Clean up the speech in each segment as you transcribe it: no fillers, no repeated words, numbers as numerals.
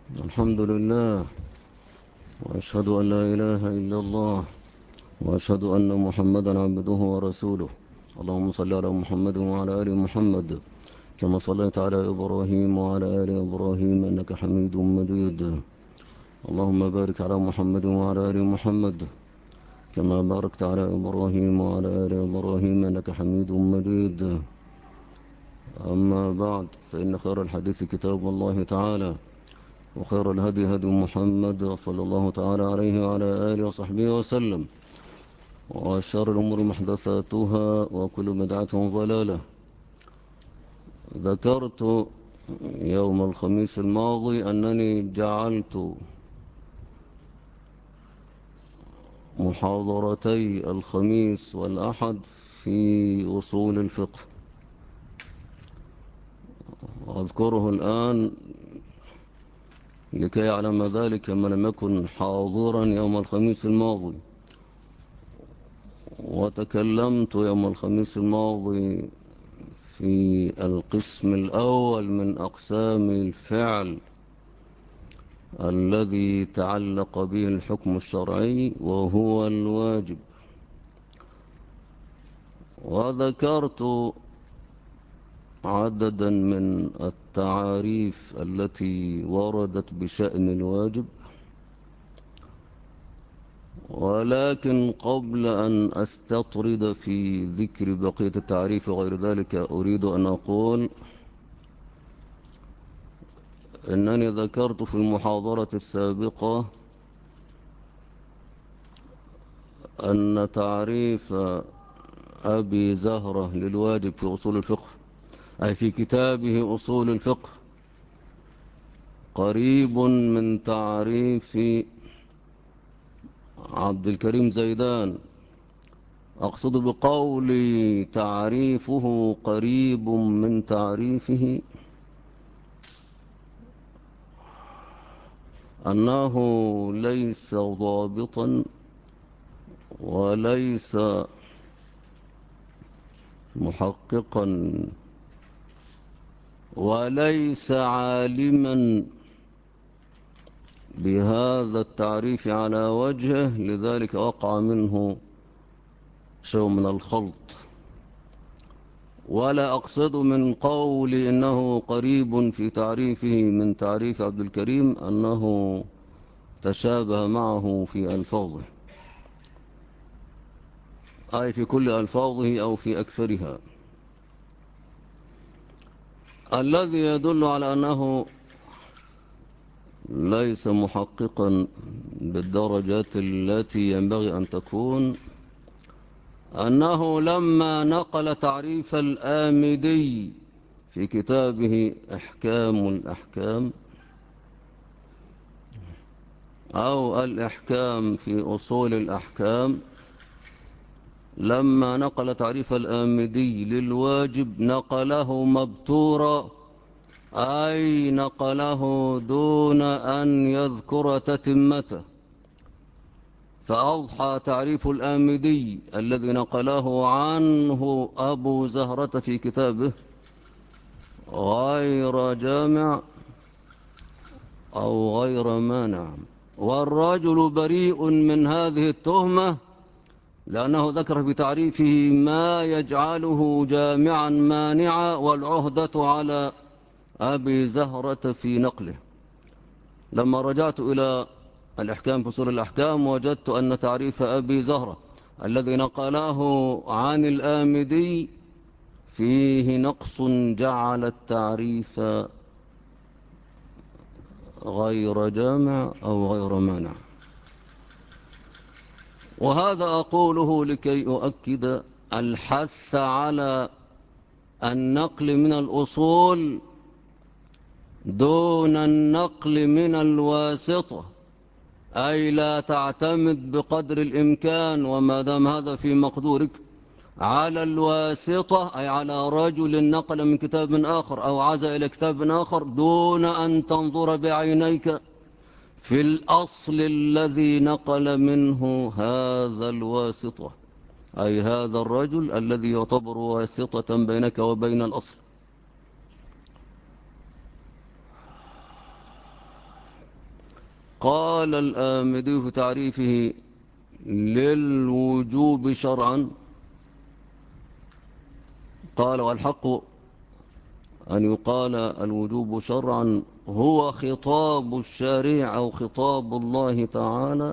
الحمد لله، وأشهد أن لا إله إلا الله، وأشهد أن محمدا عبده ورسوله. اللهم صل على محمد وعلى آل محمد كما صليت على إبراهيم وعلى آل إبراهيم إنك حميد مجيد. اللهم بارك على محمد وعلى آل محمد كما باركت على إبراهيم وعلى آل إبراهيم إنك حميد مجيد. أما بعد، فإن خير الحديث كتاب الله تعالى، وخير الهدي هدي محمد صلى الله تعالى عليه وعلى آله وصحبه وسلم، وشر الأمور محدثاتها، وكل بدعة ضلالة. ذكرت يوم الخميس الماضي أنني جعلت محاضرتي الخميس والأحد في أصول الفقه، وأذكره الآن لكي يعلم ذلك من لم يكن حاضرا يوم الخميس الماضي. وتكلمت يوم الخميس الماضي في القسم الأول من أقسام الفعل الذي تعلق به الحكم الشرعي، وهو الواجب. وذكرت عددا من التعاريف التي وردت بشأن الواجب، ولكن قبل أن أستطرد في ذكر بقية التعريف وغير ذلك، أريد أن أقول أنني ذكرت في المحاضرة السابقة أن تعريف أبي زهرة للواجب في أصول الفقه، أي في كتابه أصول الفقه، قريب من تعريف عبد الكريم زيدان. أقصد بقولي تعريفه قريب من تعريفه أنه ليس ضابطا وليس محققا وليس عالما بهذا التعريف على وجهه، لذلك وقع منه شيء من الخلط. ولا أقصد من قولي إنه قريب في تعريفه من تعريف عبد الكريم أنه تشابه معه في ألفاظه، أي في كل ألفاظه أو في أكثرها، الذي يدل على أنه ليس محققا بالدرجات التي ينبغي أن تكون، أنه لما نقل تعريف الآمدي في كتابه إحكام الأحكام أو الإحكام في أصول الأحكام، لما نقل تعريف الآمدي للواجب نقله مبتورا، أي نقله دون أن يذكر تتمته. فأضحى تعريف الآمدي الذي نقله عنه أبو زهرة في كتابه غير جامع أو غير مانع، والرجل بريء من هذه التهمة، لأنه ذكر في تعريفه ما يجعله جامعا مانعا، والعهدة على أبي زهرة في نقله. لما رجعت إلى الإحكام في أصول الأحكام وجدت أن تعريف أبي زهرة الذي نقله عن الآمدي فيه نقص جعل التعريف غير جامع أو غير مانع. وهذا أقوله لكي أؤكد الحث على النقل من الأصول دون النقل من الواسطة، أي لا تعتمد بقدر الإمكان وما دام هذا في مقدورك على الواسطة، أي على رجل نقل من كتاب آخر أو عزا إلى كتاب آخر، دون أن تنظر بعينيك في الأصل الذي نقل منه هذا الواسطة، أي هذا الرجل الذي يعتبر واسطة بينك وبين الأصل. قال الآمدي في تعريفه للوجوب شرعا، قال: والحق أن يقال الوجوب شرعا هو خطاب الشارع أو خطاب الله تعالى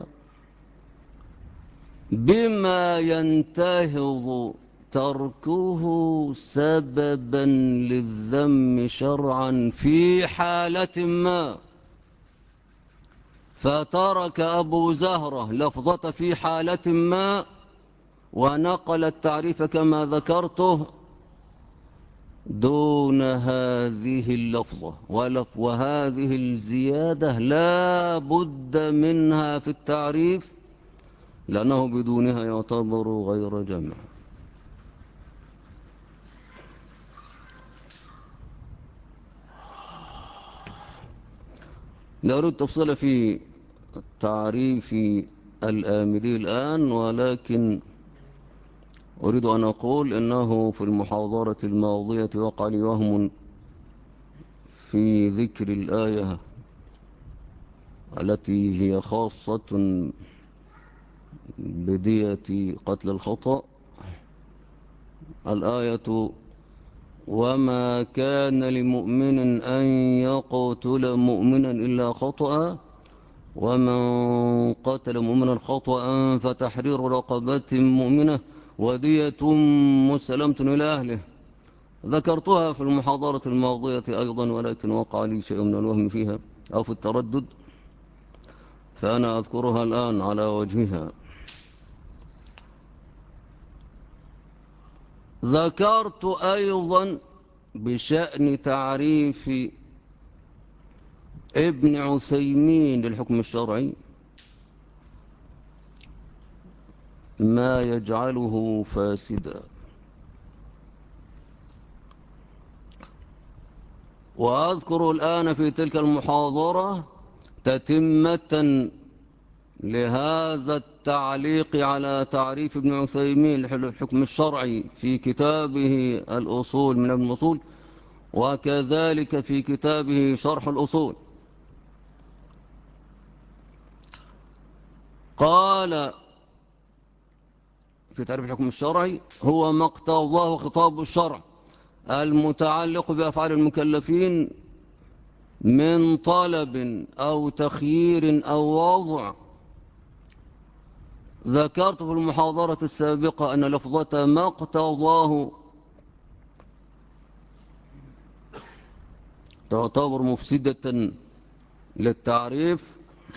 بما ينتهض تركه سببا للذم شرعا في حالة ما. فترك أبو زهرة لفظة في حالة ما ونقل التعريف كما ذكرته دون هذه اللفظة، وهذه الزيادة لا بد منها في التعريف لأنه بدونها يعتبر غير جمع. لا أريد تفصيل في تعريف الآمدي الآن، ولكن أريد أن أقول إنه في المحاضرة الماضية وقع لي وهم في ذكر الآية التي هي خاصة بدية قتل الخطأ. الآية: وما كان لمؤمن أن يقتل مؤمنا إلا خطأ ومن قتل مؤمنا خطأ فتحرير رقبة مؤمنة ودية مسلمة إلى أهله. ذكرتها في المحاضرة الماضية أيضا، ولكن وقع لي شيء من الوهم فيها أو في التردد، فأنا أذكرها الآن على وجهها. ذكرت أيضا بشأن تعريف ابن عثيمين للحكم الشرعي ما يجعله فاسدا، وأذكر الآن في تلك المحاضرة تتمة لهذا التعليق على تعريف ابن عثيمين للحكم الشرعي في كتابه الأصول من ابن الأصول، وكذلك في كتابه شرح الأصول. قال في تعريف الحكم الشرعي: هو ما اقتضاه خطاب الشرع المتعلق بأفعال المكلفين من طلب أو تخيير أو وضع. ذكرت في المحاضرة السابقة أن لفظة ما اقتضاه تعتبر مفسدة للتعريف،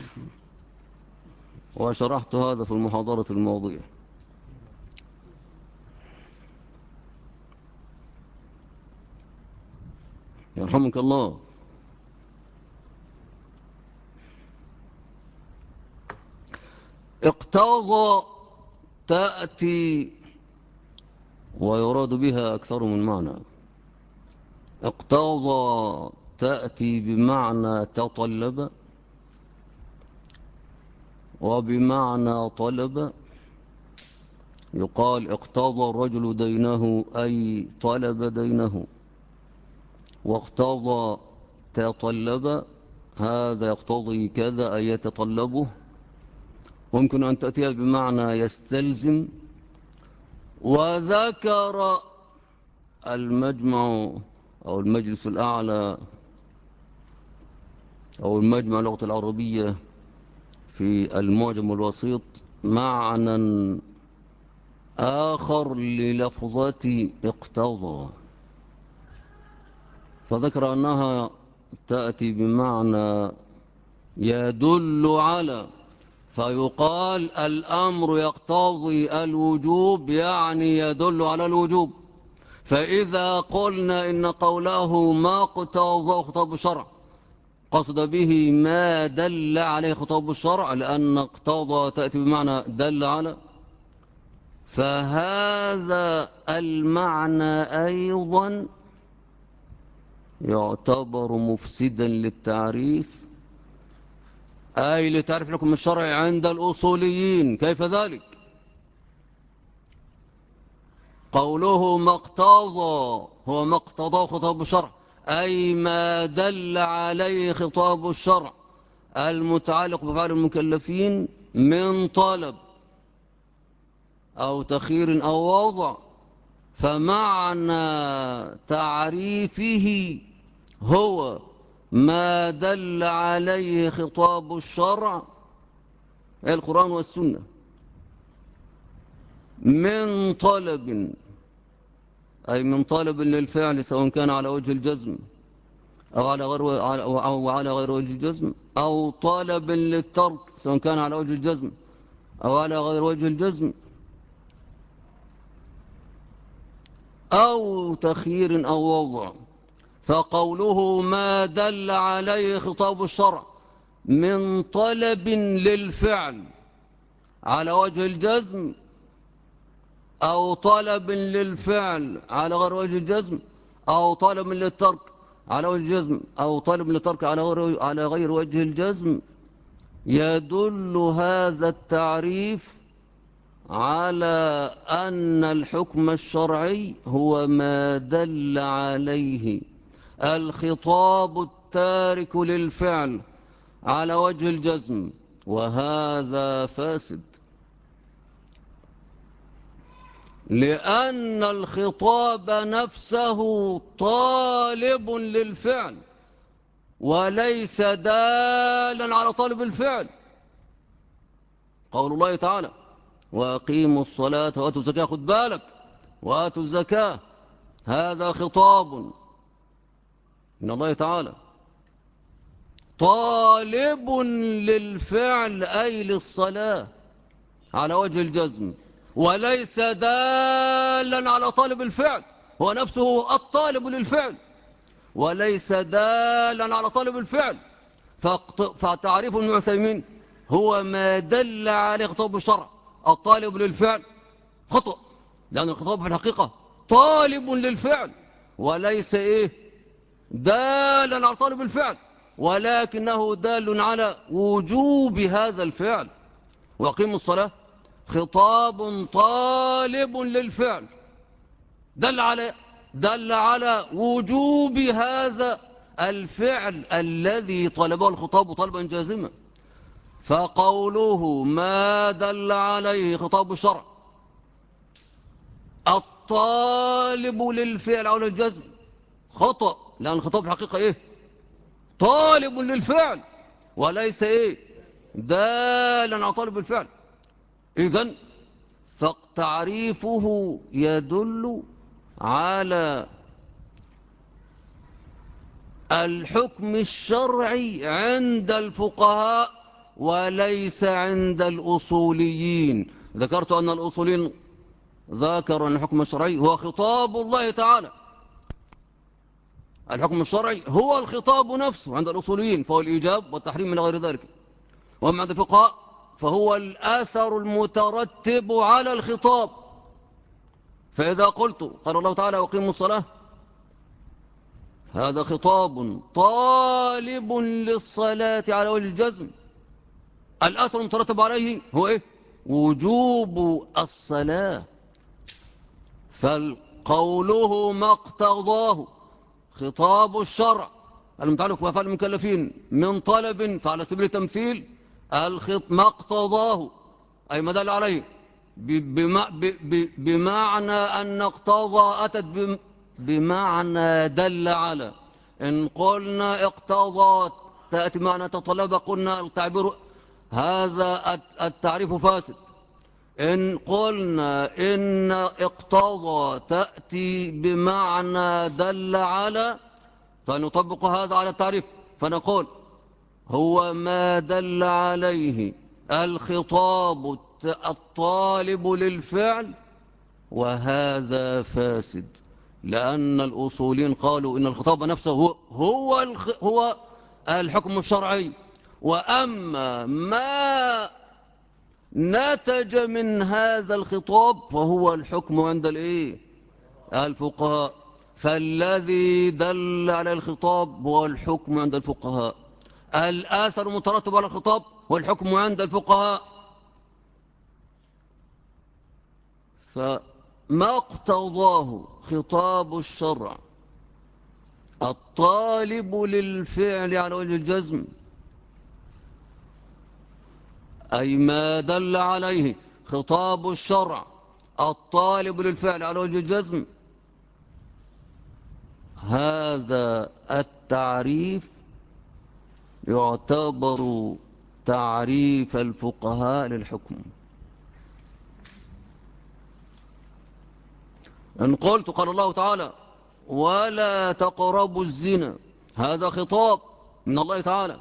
وشرحت هذا في المحاضرة الماضية. يرحمك الله. اقتضى تأتي ويراد بها أكثر من معنى. اقتضى تأتي بمعنى تطلب، وبمعنى طلب. يقال اقتضى الرجل دينه أي طلب دينه، واقتضى تطلب هذا يقتضي كذا أي يتطلبه. ممكن أن تأتي بمعنى يستلزم. وذكر المجمع أو المجلس الأعلى أو المجمع اللغة العربية في المعجم الوسيط معنى آخر للفظة اقتضى، فذكر أنها تأتي بمعنى يدل على، فيقال الأمر يقتضي الوجوب يعني يدل على الوجوب. فإذا قلنا إن قوله ما اقتضى خطاب الشرع قصد به ما دل عليه خطاب الشرع، لأن اقتضى تأتي بمعنى دل على، فهذا المعنى أيضا يعتبر مفسدا للتعريف، أي لتعريف الحكم الشرعي عند الأصوليين. كيف ذلك؟ قوله ما اقتضى هو ما اقتضى خطاب الشرع أي ما دل عليه خطاب الشرع، المتعلق بفعل المكلفين من طلب أو تخيير أو وضع، فمعنى تعريفه هو ما دل عليه خطاب الشرع القرآن والسنة من طلب، أي من طلب للفعل سواء كان على وجه الجزم أو على غير وجه الجزم، أو طلب للترك سواء كان على وجه الجزم أو على غير وجه الجزم، أو تخيير أو وضع. فقوله ما دل عليه خطاب الشرع من طلب للفعل على وجه الجزم أو طلب للفعل على غير وجه الجزم أو طلب للترك على وجه الجزم أو طلب للترك على غير وجه الجزم، يدل هذا التعريف على أن الحكم الشرعي هو ما دل عليه الخطاب التارك للفعل على وجه الجزم، وهذا فاسد، لأن الخطاب نفسه طالب للفعل وليس دالا على طالب الفعل. قول الله تعالى وأقيموا الصلاة وآتوا الزكاة، خد بالك، وآتوا الزكاة هذا خطاب من الله تعالى طالب للفعل أي للصلاة على وجه الجزم، وليس دالا على طالب الفعل، هو نفسه الطالب للفعل وليس دالا على طالب الفعل. فتعريف ابن عثيمين هو ما دل عليه خطاب الشرع الطالب للفعل خطأ، لأن الخطاب في الحقيقة طالب للفعل وليس دالا على طالب الفعل، ولكنه دال على وجوب هذا الفعل. وأقيموا الصلاة خطاب طالب للفعل دل على وجوب هذا الفعل الذي طلبه الخطاب طلبا جازما. فقوله ما دل عليه خطاب الشرع الطالب للفعل أو للجزم خطأ، لأن الخطاب الحقيقة طالب للفعل وليس دالا على طالب الفعل. إذن فتعريفه يدل على الحكم الشرعي عند الفقهاء وليس عند الأصوليين. ذكرت أن الأصوليين ذكروا أن الحكم الشرعي هو خطاب الله تعالى، الحكم الشرعي هو الخطاب نفسه عند الأصوليين، فهو الإيجاب والتحريم من غير ذلك. وأما عند الفقهاء فهو الأثر المترتب على الخطاب. فإذا قلت قال الله تعالى وقيموا الصلاة هذا خطاب طالب للصلاة على وجه الجزم، الأثر المترتب عليه هو وجوب الصلاة. فقوله ما اقتضاه خطاب الشرع المتعلق بأفعال المكلفين من طلب، فعلى سبيل التمثيل ما اقتضاه أي ما دل عليه بمعنى أن اقتضى أتت بمعنى دل على. إن قلنا اقتضى تأتي معنى تطلب، قلنا التعبير هذا التعريف فاسد. إن قلنا إن اقتضى تأتي بمعنى دل على، فنطبق هذا على التعريف فنقول هو ما دل عليه الخطاب الطالب للفعل، وهذا فاسد، لأن الأصولين قالوا إن الخطاب نفسه هو الحكم الشرعي، وأما ما نتج من هذا الخطاب فهو الحكم عند الفقهاء. فالذي دل على الخطاب هو الحكم عند الفقهاء، الآثر المترتب على الخطاب هو الحكم عند الفقهاء. فما اقتضاه خطاب الشرع الطالب للفعل على وجه الجزم أي ما دل عليه خطاب الشرع الطالب للفعل على وجه الجزم، هذا التعريف يعتبر تعريف الفقهاء للحكم. إن قلت قال الله تعالى ولا تقربوا الزنا، هذا خطاب من الله تعالى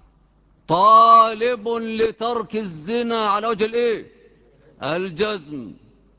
طالب لترك الزنا على وجه الايه؟ الجزم.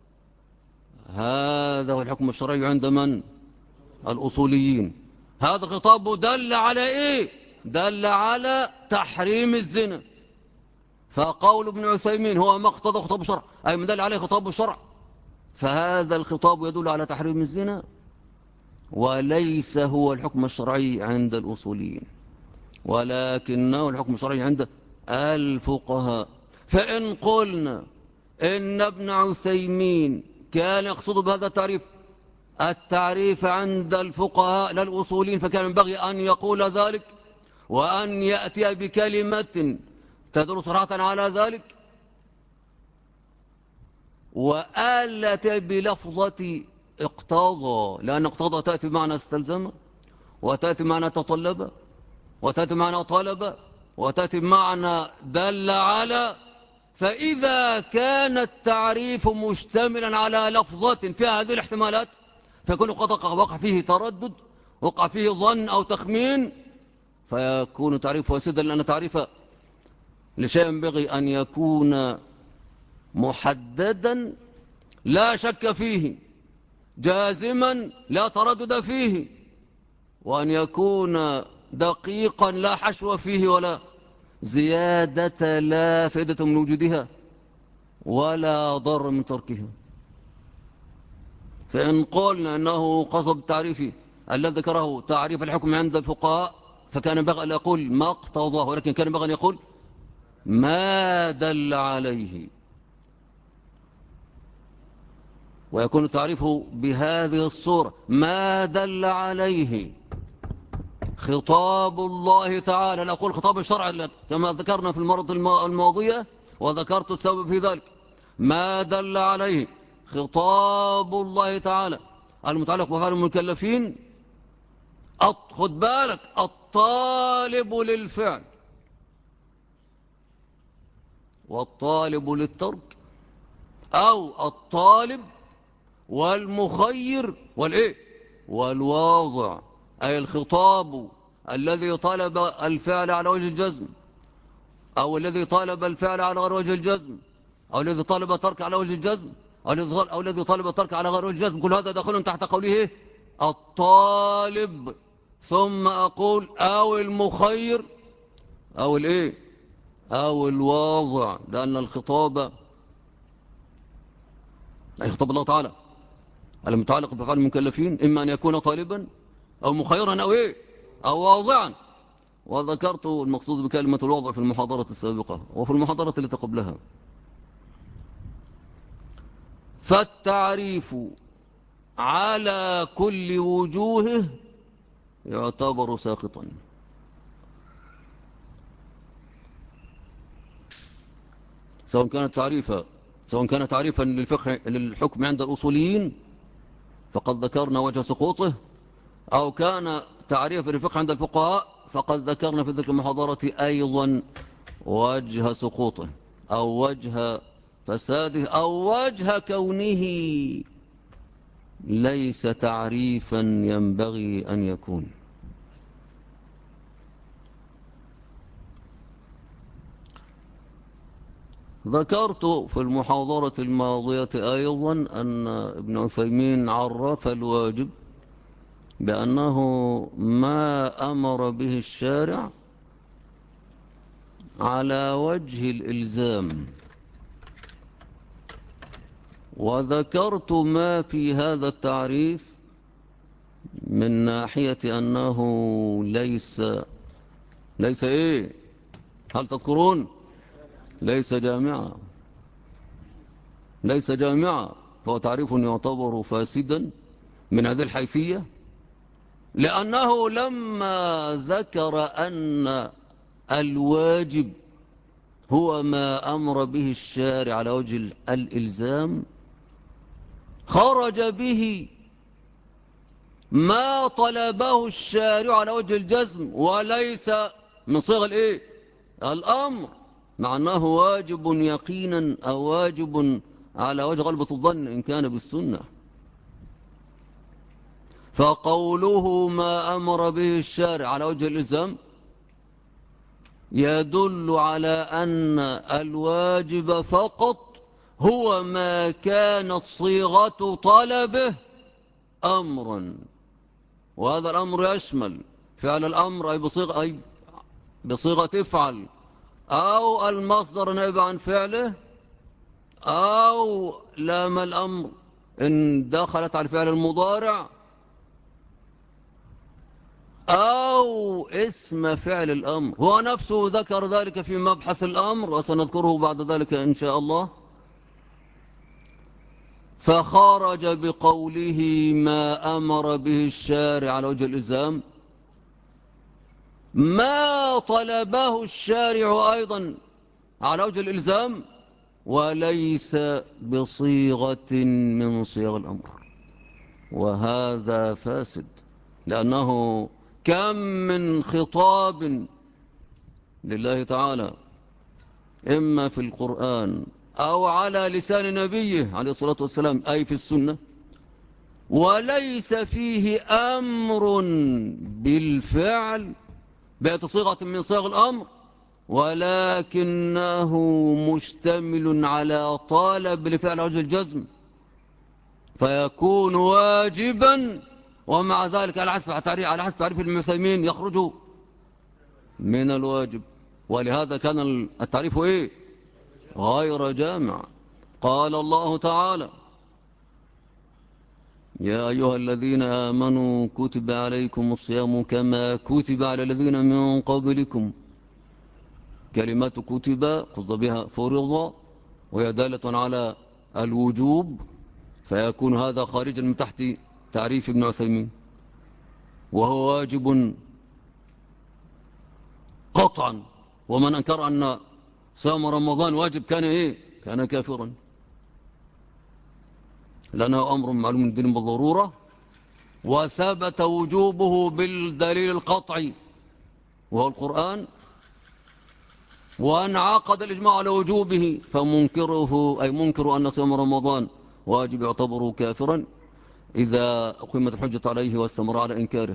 هذا هو الحكم الشرعي عند من؟ الأصوليين. هذا الخطاب دل على ايه؟ دل على تحريم الزنا. فقول ابن عثيمين هو ما اقتضى خطاب الشرع أي من دل عليه خطاب الشرع، فهذا الخطاب يدل على تحريم الزنا وليس هو الحكم الشرعي عند الأصوليين، ولكنه الحكم الشرعي عند الفقهاء. فإن قلنا إن ابن عثيمين كان يقصد بهذا التعريف عند الفقهاء لا الأصوليين، فكان ينبغي أن يقول ذلك وأن يأتي بكلمة تدل صراحة على ذلك، وآلة بلفظة اقتضى، لأن اقتضى تأتي بمعنى استلزم، وتأتي بمعنى تطلب، وتأتي بمعنى طلب، وتأتي بمعنى دل على. فإذا كان التعريف مشتملا على لفظة فيها هذه الاحتمالات فيكون قد وقع فيه تردد، وقع فيه ظن أو تخمين، فيكون تعريف فاسدا، لأن تعريف لشيء ينبغي أن يكون محددا لا شك فيه، جازما لا تردد فيه، وأن يكون دقيقا لا حشو فيه ولا زيادة لا فائدة من وجودها ولا ضر من تركها. فإن قلنا أنه قصد التعريف الذي ذكره تعريف الحكم عند الفقهاء فكان ينبغي أن يقول ما اقتضاه، ولكن كان ينبغي أن يقول ما دل عليه، ويكون تعريفه بهذه الصورة ما دل عليه خطاب الله تعالى. لا أقول خطاب الشرع كما ذكرنا في المرة الماضية وذكرت السبب في ذلك، ما دل عليه خطاب الله تعالى المتعلق بأفعال المكلفين. خد بالك الطالب للفعل والطالب للترك، أو الطالب والمخير والإيه والواضع، أي الخطاب الذي طلب الفعل على وجه الجزم، أو الذي طالب الفعل على غير وجه الجزم، أو الذي طالب الترك على وجه الجزم، أو الذي طالب الترك على غير وجه الجزم، كل هذا داخل تحت قوله الطالب. ثم أقول أو المخير أو الإيه أو الواضع، لأن الخطاب أي خطاب الله تعالى المتعلق بأفعال المكلفين إما أن يكون طالبا أو مخيرا أو إيه أو واضعا. وذكرت المقصود بكلمة الوضع في المحاضرة السابقة وفي المحاضرة التي قبلها. فالتعريف على كل وجوهه يعتبر ساقطا، سواء كان تعريفا للحكم عند الأصوليين فقد ذكرنا وجه سقوطه، أو كان تعريفا للفقه عند الفقهاء فقد ذكرنا في ذلك المحاضرة أيضا وجه سقوطه أو وجه فساده أو وجه كونه ليس تعريفا ينبغي أن يكون. ذكرت في المحاضرة الماضية أيضا أن ابن عثيمين عرف الواجب بأنه ما أمر به الشارع على وجه الإلزام، وذكرت ما في هذا التعريف من ناحية أنه ليس إيه؟ هل تذكرون؟ ليس جامعا، فهو تعريف يعتبر فاسدا من هذه الحيثية، لأنه لما ذكر أن الواجب هو ما أمر به الشارع على وجه الإلزام خرج به ما طلبه الشارع على وجه الجزم وليس من صيغ الايه الأمر، مع أنه واجب يقينا أو واجب على وجه غلبة الظن إن كان بالسنة. فقوله ما أمر به الشارع على وجه الإلزام يدل على أن الواجب فقط هو ما كانت صيغة طلبه أمرا، وهذا الأمر يشمل فعل الأمر أي بصيغة افعل، أو المصدر نائب عن فعله، أو لام الأمر إن دخلت على الفعل المضارع، أو اسم فعل الأمر. هو نفسه ذكر ذلك في مبحث الأمر وسنذكره بعد ذلك إن شاء الله. فخرج بقوله ما أمر به الشارع على وجه الإلزام ما طلبه الشارع أيضا على وجه الإلزام وليس بصيغة من صيغ الأمر، وهذا فاسد، لأنه كم من خطاب لله تعالى إما في القرآن أو على لسان نبيه عليه الصلاة والسلام أي في السنة وليس فيه أمر بالفعل بأت صيغة من صيغ الأمر، ولكنه مشتمل على طالب لفعل وجه الجزم فيكون واجبا، ومع ذلك على حسب تعريف ابن عثيمين يخرج من الواجب. ولهذا كان التعريف إيه؟ غير جامع. قال الله تعالى يا أيها الذين آمنوا كتب عليكم الصيام كما كتب على الذين من قبلكم. كلمة كتب قصد بها فرض وهي دالة على الوجوب، فيكون هذا خارجا من تحت تعريف ابن عثيمين، وهو واجب قطعا. ومن أنكر أن صيام رمضان واجب كان إيه؟ كان كافرا، لأنه أمر معلوم من الدين بالضرورة وثبت وجوبه بالدليل القطعي وهو القرآن، وانعقد الإجماع على وجوبه، فمنكره أي منكر أن صيام رمضان واجب يعتبر كافرا إذا أقيمت الحجة عليه واستمر على إنكاره.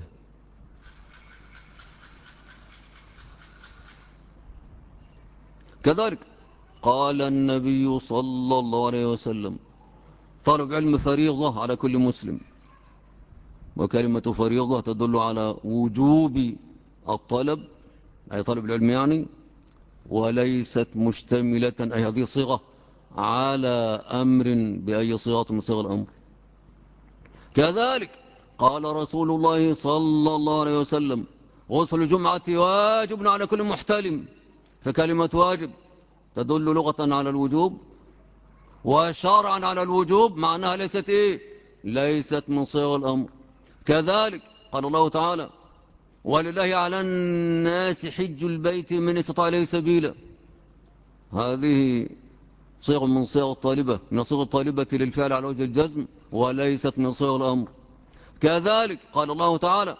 كذلك قال النبي صلى الله عليه وسلم طالب علم فريضة على كل مسلم، وكلمة فريضة تدل على وجوب الطلب أي طلب العلم يعني، وليست مشتملة أي هذه صيغة على أمر بأي صيغة من صيغ الأمر. كذلك قال رسول الله صلى الله عليه وسلم غسل الجمعة واجب على كل محتلم، فكلمة واجب تدل لغة على الوجوب وشرعا على الوجوب، معناها ليست إيه؟ ليست من صيغ الأمر. كذلك قال الله تعالى ولله على الناس حج البيت من استطاع إليه سبيلا. هذه صيغ من صيغ الطالبة، من صيغ الطالبة للفعل على وجه الجزم وليست من صيغ الأمر. كذلك قال الله تعالى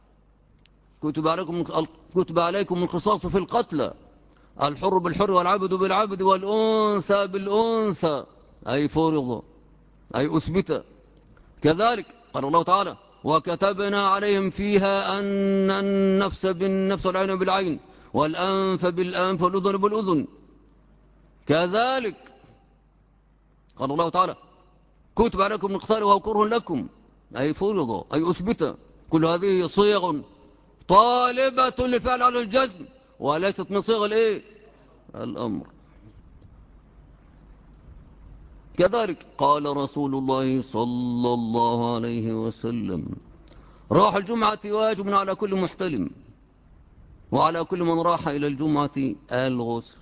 كتب عليكم القصاص في القتلى الحر بالحر والعبد بالعبد والأنثى بالأنثى أي فرض أي أثبت. كذلك قال الله تعالى وكتبنا عليهم فيها أن النفس بالنفس والعين بالعين والأنف بالأنف والأذن بالأذن. كذلك قال الله تعالى كتب عليكم القتال وهو كره لكم أي فرض أي أثبت. كل هذه صيغ طالبة لفعل على الجزم وليست من صيغ الإيه؟ الأمر. كذلك قال رسول الله صلى الله عليه وسلم راح الجمعة واجب على كل محتلم وعلى كل من راح إلى الجمعة الغسل.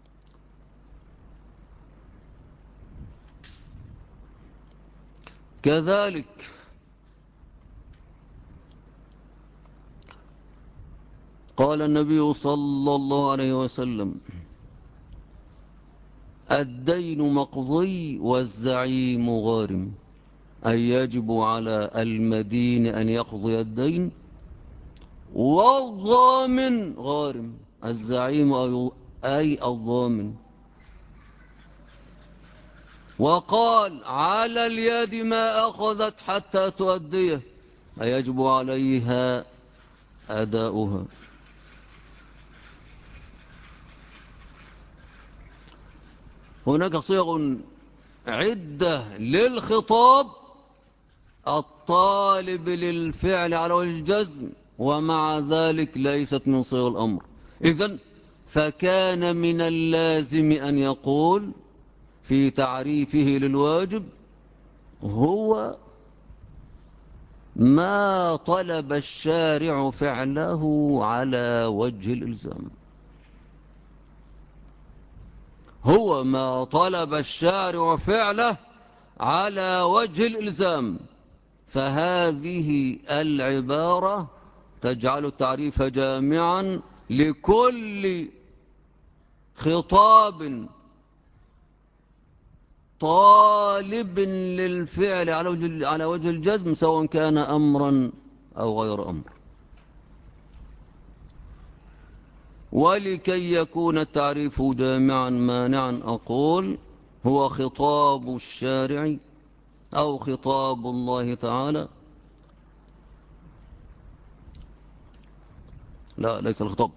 كذلك قال النبي صلى الله عليه وسلم الدين مقضي والزعيم غارم، أي يجب على المدين أن يقضي الدين، والضامن غارم، الزعيم أي الضامن. وقال على اليد ما أخذت حتى تؤديه، أي يجب عليها أداؤها. هناك صيغ عدة للخطاب الطالب للفعل على وجه الجزم، ومع ذلك ليست من صيغ الأمر. إذن فكان من اللازم أن يقول في تعريفه للواجب هو ما طلب الشارع فعله على وجه الإلزام، هو ما طلب الشارع فعله على وجه الإلزام. فهذه العبارة تجعل التعريف جامعا لكل خطاب طالب للفعل على وجه الجزم، سواء كان أمرا أو غير أمر. ولكي يكون التعريف جامعا مانعا أقول هو خطاب الشارع أو خطاب الله تعالى. لا، ليس الخطاب،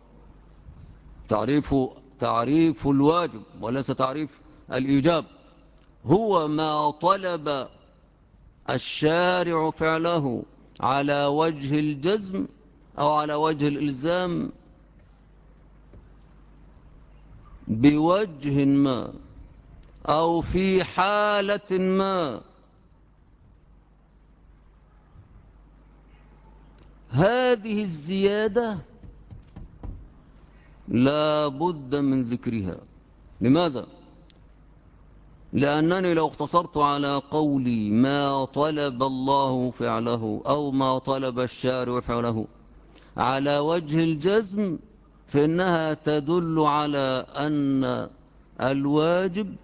تعريف الواجب وليس تعريف الإيجاب. هو ما طلب الشارع فعله على وجه الجزم أو على وجه الإلزام بوجه ما أو في حالة ما. هذه الزيادة لا بد من ذكرها. لماذا؟ لأنني لو اقتصرت على قولي ما طلب الله فعله أو ما طلب الشارع فعله على وجه الجزم، فإنها تدل على أن الواجب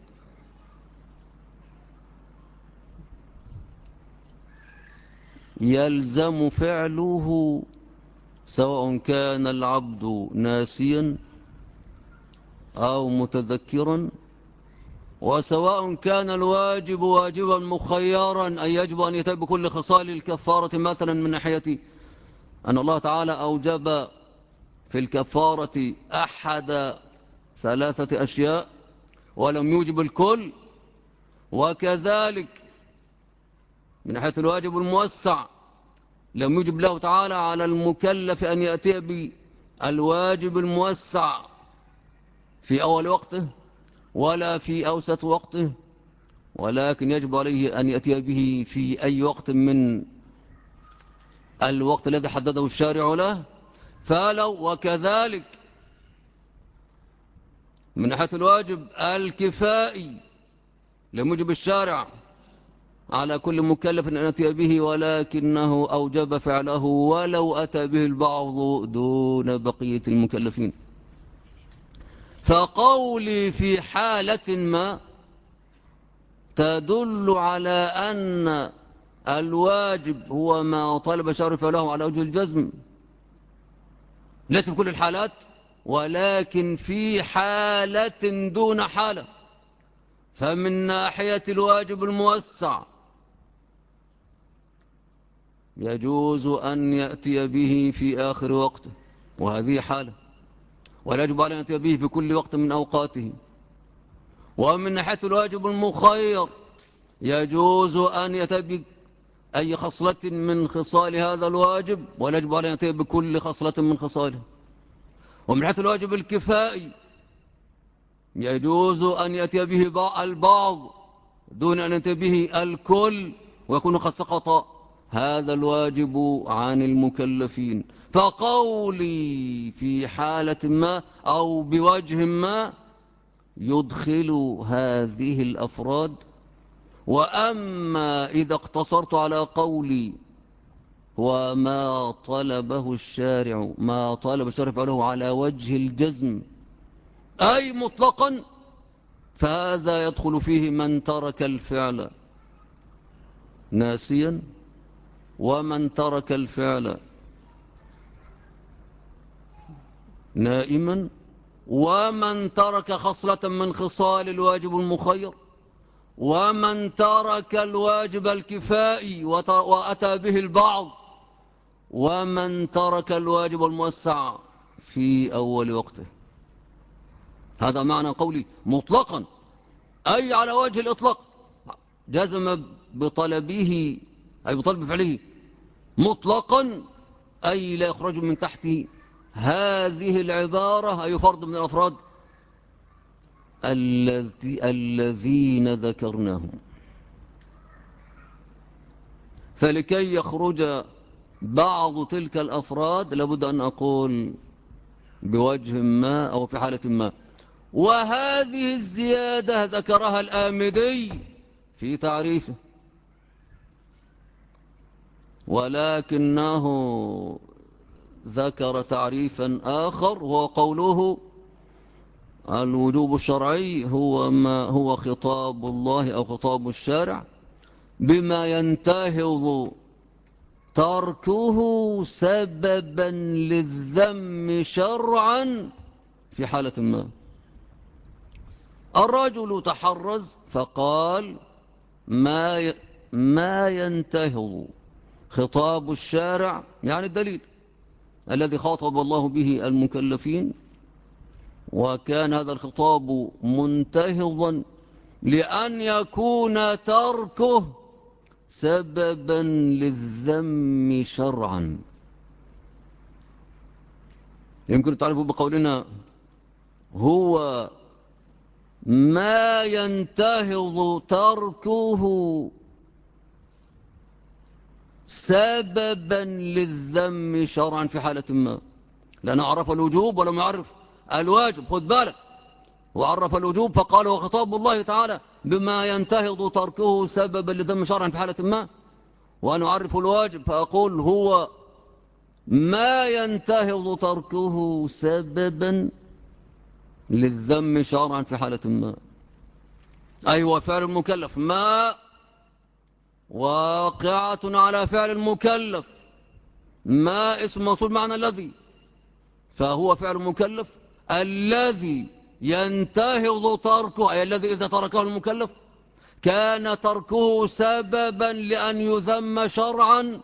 يلزم فعله سواء كان العبد ناسيا أو متذكرا، وسواء كان الواجب واجبا مخيرا، أي يجب أن يتم بكل خصال الكفارة، مثلا من ناحية أن الله تعالى أوجب في الكفارة أحد ثلاثة أشياء ولم يوجب الكل. وكذلك من ناحية الواجب الموسع لم يوجب الله تعالى على المكلف أن يأتي بالواجب الموسع في أول وقته ولا في أوسط وقته، ولكن يجب عليه أن يأتي به في أي وقت من الوقت الذي حدده الشارع له. فلو وكذلك من ناحية الواجب الكفائي لم يوجب الشارع على كل مكلف أن يأتي به، ولكنه أوجب فعله ولو أتى به البعض دون بقية المكلفين. فقولي في حالة ما تدل على أن الواجب هو ما طلب الشارع فعله على وجه الجزم، ليس في كل الحالات، ولكن في حالة دون حالة. فمن ناحية الواجب الموسع يجوز أن يأتي به في آخر وقته، وهذه حالة، ولا يجب عليه أن يأتي به في كل وقت من أوقاته. ومن ناحية الواجب المخير يجوز أن يأتي أي خصلة من خصال هذا الواجب، ولا يجب عليه أن يأتي بكل خصلة من خصاله. ومن ناحية الواجب الكفائي يجوز أن يأتي به البعض دون أن يأتي به الكل، ويكون قد سقط هذا الواجب عن المكلفين. فقولي في حالة ما أو بوجه ما يدخل هذه الأفراد. وأما إذا اقتصرت على قولي وما طلبه الشارع، ما طلب الشارع فعله على وجه الجزم أي مطلقا، فهذا يدخل فيه من ترك الفعل ناسيا، ومن ترك الفعل نائما، ومن ترك خصلة من خصال الواجب المخير، ومن ترك الواجب الكفائي وأتى به البعض، ومن ترك الواجب الموسع في أول وقته. هذا معنى قولي مطلقا، أي على وجه الإطلاق، جزم بطلبه أي بطلب فعله مطلقا، أي لا يخرج من تحته هذه العبارة أي فرد من الأفراد الذين ذكرناهم. فلكي يخرج بعض تلك الأفراد لابد أن أقول بوجه ما أو في حالة ما. وهذه الزيادة ذكرها الآمدي في تعريفه، ولكنه ذكر تعريفا آخر، وهو قوله الوجوب الشرعي هو خطاب الله أو خطاب الشارع بما ينتهض تركه سببا للذم شرعا في حالة ما. الرجل تحرز فقال ما ينتهض خطاب الشارع، يعني الدليل الذي خاطب الله به المكلفين، وكان هذا الخطاب منتهضا لأن يكون تركه سببا للذم شرعا. يمكن تعرفوا بقولنا هو ما ينتهض تركه سببا للذم شرعا في حالة ما، لأنه عرف الوجوب ولم يعرف الواجب. خذ بالك، وعرف الوجوب فقال هو خطاب الله تعالى بما ينتهض تركه سببا للذم شرعا في حالة ما، وأنا أعرف الواجب فأقول هو ما ينتهض تركه سببا للذم شرعا في حالة ما، أي هو فعل المكلف ما واقعة على فعل المكلف، ما اسم موصول معنى الذي، فهو فعل مكلف الذي ينتهض تركه، أي الذي إذا تركه المكلف كان تركه سببا لأن يذم شرعا.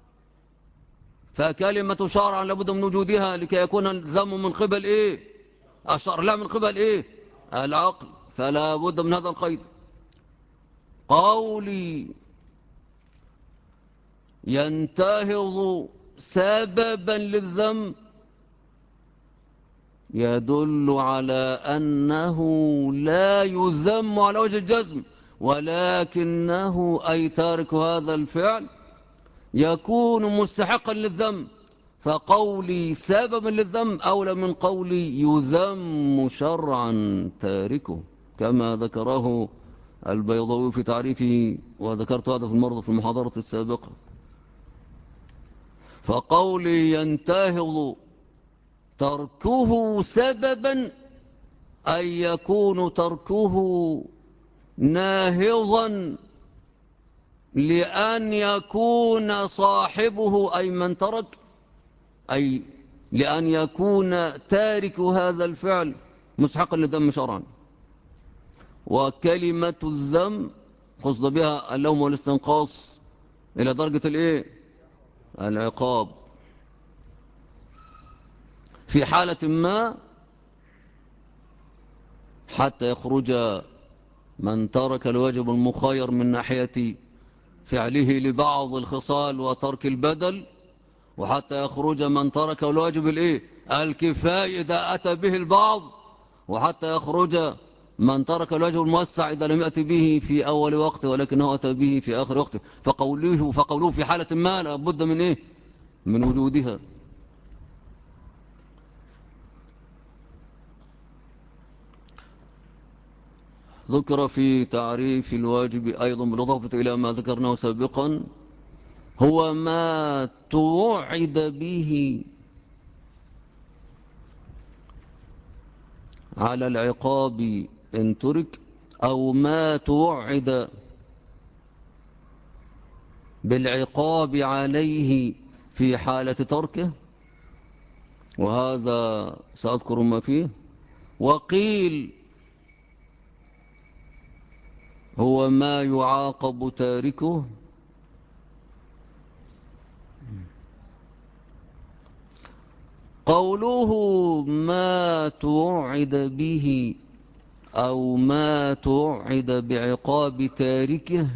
فكلمة شرعا لابد من وجودها لكي يكون الذم من قبل إيه؟ الشرع، لا من قبل إيه؟ العقل، فلا بد من هذا القيد. قولي ينتهض سببا للذم يدل على أنه لا يذم على وجه الجزم، ولكنه أي تارك هذا الفعل يكون مستحقا للذم، فقولي سببا للذم أولى من قولي يذم شرعا تاركه، كما ذكره البيضاوي في تعريفه، وذكرت هذا في المحاضرة السابقة. فقولي ينتهض تركه سببا أي يكون تركه ناهضا لأن يكون صاحبه أي من ترك، أي لأن يكون تارك هذا الفعل مستحقا للذم شرعا. وكلمة الذم قصد بها اللوم والاستنقاص إلى درجة الإيه؟ العقاب. في حالة ما حتى يخرج من ترك الواجب المخير من ناحية فعله لبعض الخصال وترك البدل، وحتى يخرج من ترك الواجب الإيه؟ الكفاية إذا أتى به البعض، وحتى يخرج من ترك الواجب الموسع إذا لم يأتي به في أول وقت ولكنه أتى به في آخر وقت. فقوله في حالة ما لا بد من إيه؟ من وجودها. ذكر في تعريف الواجب أيضا بالإضافة إلى ما ذكرناه سابقا هو ما توعد به على العقاب إن ترك أو ما توعد بالعقاب عليه في حالة تركه، وهذا سأذكر ما فيه. وقيل هو ما يعاقب تاركه. قوله ما توعد به أو ما توعد بعقاب تاركه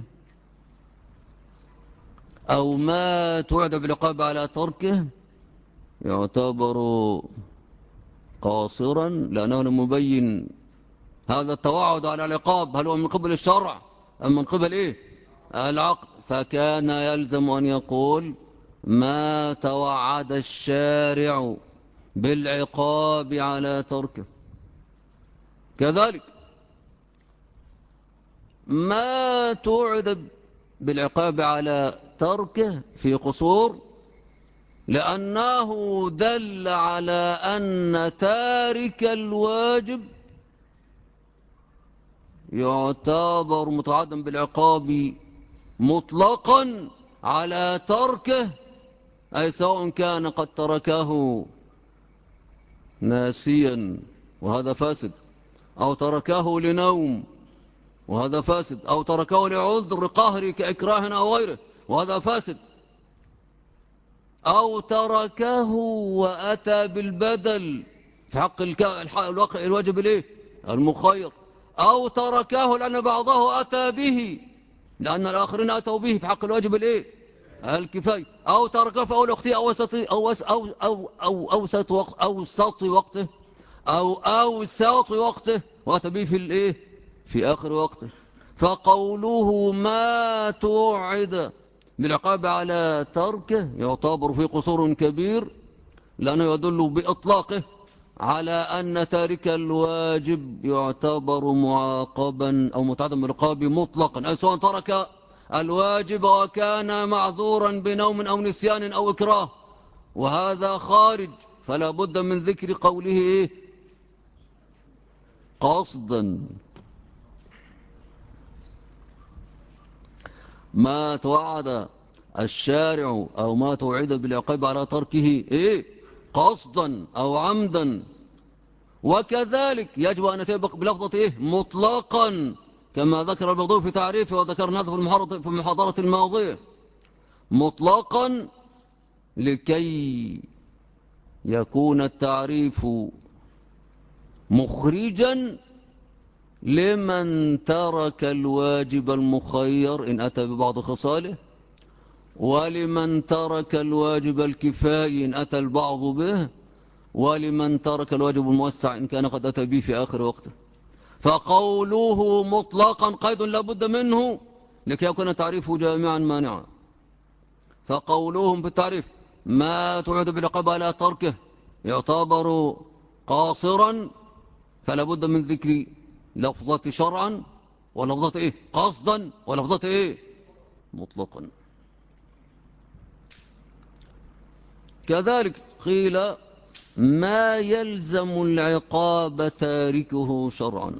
أو ما توعد بالعقاب على تركه يعتبر قاصرا، لأنه مبين هذا التوعد على العقاب هل هو من قبل الشرع أم من قبل إيه؟ العقل. فكان يلزم أن يقول ما توعد الشارع بالعقاب على تركه. كذلك ما توعد بالعقاب على تركه في قصور، لأنه دل على أن تارك الواجب يعتبر متعدا بالعقاب مطلقا على تركه، أي سواء كان قد تركه ناسيا وهذا فاسد، أو تركه لنوم وهذا فاسد، أو تركه لعذر قهري كإكراه أو غيره وهذا فاسد، أو تركه وأتى بالبدل في حق الواجب إليه المخير، أو تركه لأن بعضه أتى به لأن الآخرين أتوا به في حق الواجب الإيه؟ الكفاية، أو تركه في أول وقته أوسط وقته أو أوسط وقته وأتى به في الإيه؟ في آخر وقته. فقوله ما توعد بالعقاب على تركه يعتبر في قصور كبير، لأنه يدل بإطلاقه على أن تارك الواجب يعتبر معاقبا أو متعدم بالعقاب مطلقا، أي سواء ترك الواجب وكان معذورا بنوم أو نسيان أو إكراه، وهذا خارج. فلا بد من ذكر قوله إيه؟ قصدا. ما توعد الشارع أو ما توعد بالعقاب على تركه إيه؟ قصدا أو عمدا. وكذلك يجب أن يتبق بلفظة إيه؟ مطلقا، كما ذكر البغضاوي في تعريفه وذكرنا هذا في المحاضرة الماضية، مطلقا لكي يكون التعريف مخرجا لمن ترك الواجب المخير إن أتى ببعض خصاله، ولمن ترك الواجب الكفائي إن أتى البعض به، ولمن ترك الواجب الموسع إن كان قد أتى به في آخر وقته. فقوله مطلقا قيد لا بد منه لكي يكون تعريفه جامعا مانعا. فقولهم في التعريف ما توعد بالعقاب على تركه يعتبر قاصرا، فلا بد من ذكر لفظة شرعا ولفظة إيه؟ قصدا ولفظة إيه؟ مطلقا. كذلك قيل ما يلزم العقاب تاركه شرعا.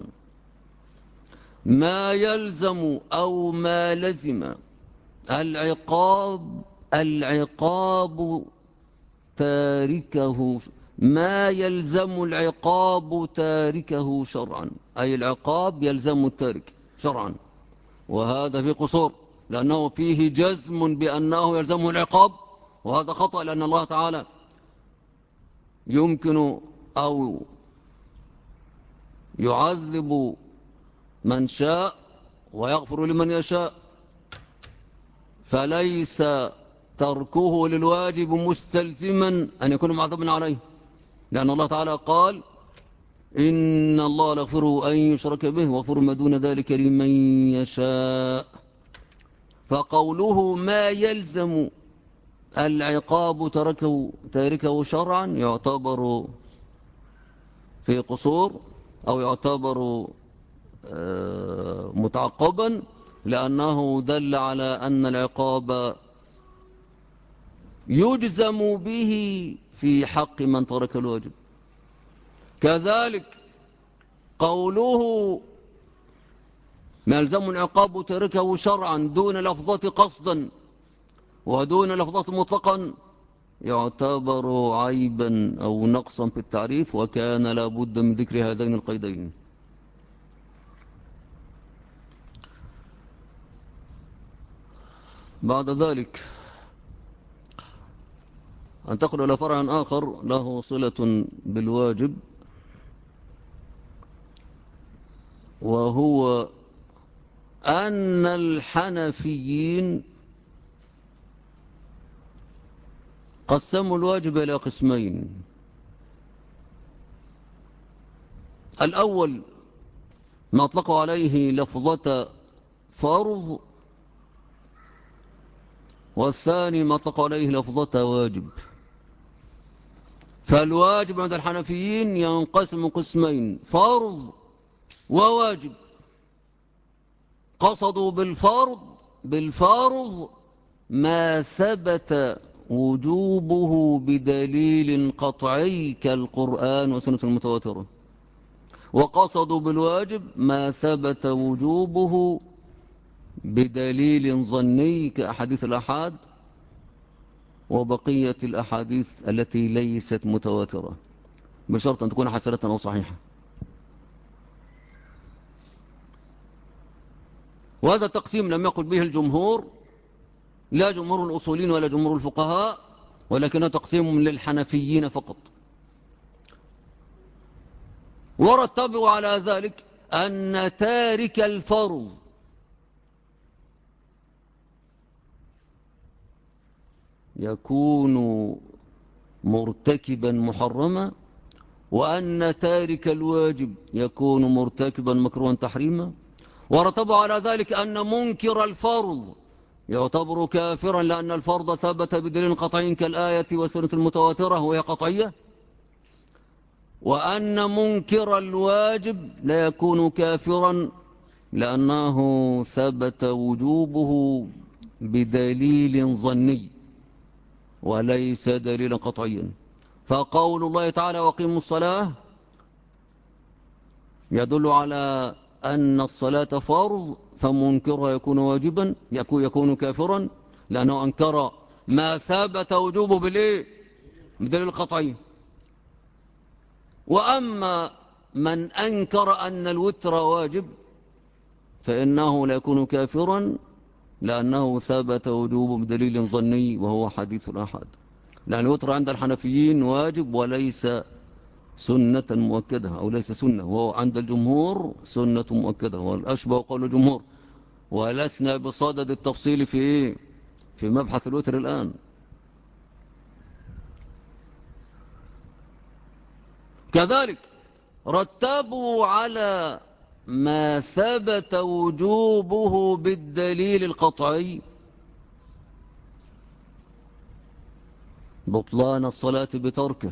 ما يلزم أو ما لزم العقاب تاركه، ما يلزم العقاب تاركه شرعا، أي العقاب يلزم التارك شرعا، وهذا في قصور، لأنه فيه جزم بأنه يلزمه العقاب، وهذا خطأ، لأن الله تعالى يمكن أو يعذب من شاء ويغفر لمن يشاء، فليس تركه للواجب مستلزما أن يكون معذبا عليه، لأن الله تعالى قال إن الله لا يغفر أن يشرك به ويغفر ما دون ذلك لمن يشاء. فقوله ما يلزم العقاب تاركه شرعا يعتبر في قصور أو يعتبر متعقبا، لأنه دل على أن العقاب يجزم به في حق من ترك الواجب. كذلك قوله ما يلزم عقاب تاركه شرعا دون لفظات قصدا ودون لفظات مطلقا يعتبر عيبا أو نقصا في التعريف، وكان لابد من ذكر هذين القيدين. بعد ذلك أنتقل إلى فرع آخر له صلة بالواجب، وهو أن الحنفيين قسموا الواجب إلى قسمين. الأول ما أطلقوا عليه لفظة فرض، والثاني ما أطلقوا عليه لفظة واجب. فالواجب عند الحنفيين ينقسم قسمين: فرض وواجب. قصدوا بالفرض ما ثبت وجوبه بدليل قطعي كالقرآن والسنة المتواترة، وقصدوا بالواجب ما ثبت وجوبه بدليل ظني كأحاديث الأحاد وبقية الأحاديث التي ليست متواترة، بشرط أن تكون حسنة أو صحيحة. وهذا تقسيم لم يقل به الجمهور، لا جمهور الأصولين ولا جمهور الفقهاء، ولكنه تقسيم للحنفيين فقط. ورتبوا على ذلك أن تارك الفرض يكون مرتكبا محرما، وأن تارك الواجب يكون مرتكبا مكروها تحريما. ورتبوا على ذلك أن منكر الفرض يعتبر كافرا، لأن الفرض ثبت بدليل قطعي كالآية والسنة المتواترة وهي قطعية، وأن منكر الواجب لا يكون كافرا لأنه ثبت وجوبه بدليل ظني وليس دليلا قطعيا. فقول الله تعالى وقيموا الصلاة يدل على أن الصلاة فرض، فمنكرها يكون واجبا، يكون كافرا لأنه أنكر ما ثبت وجوبه بدليل قطعي. وأما من أنكر أن الوتر واجب فإنه لا يكون كافرا لأنه ثبت وجوبه بدليل ظني وهو حديث الأحد، لأن الوتر عند الحنفيين واجب وليس سنة مؤكدة، أو ليس سنة، وهو عند الجمهور سنة مؤكدة، والأشبه قول الجمهور. ولسنا بصدد التفصيل في مبحث الوتر الآن. كذلك رتبوا على ما ثبت وجوبه بالدليل القطعي بطلان الصلاة بتركه،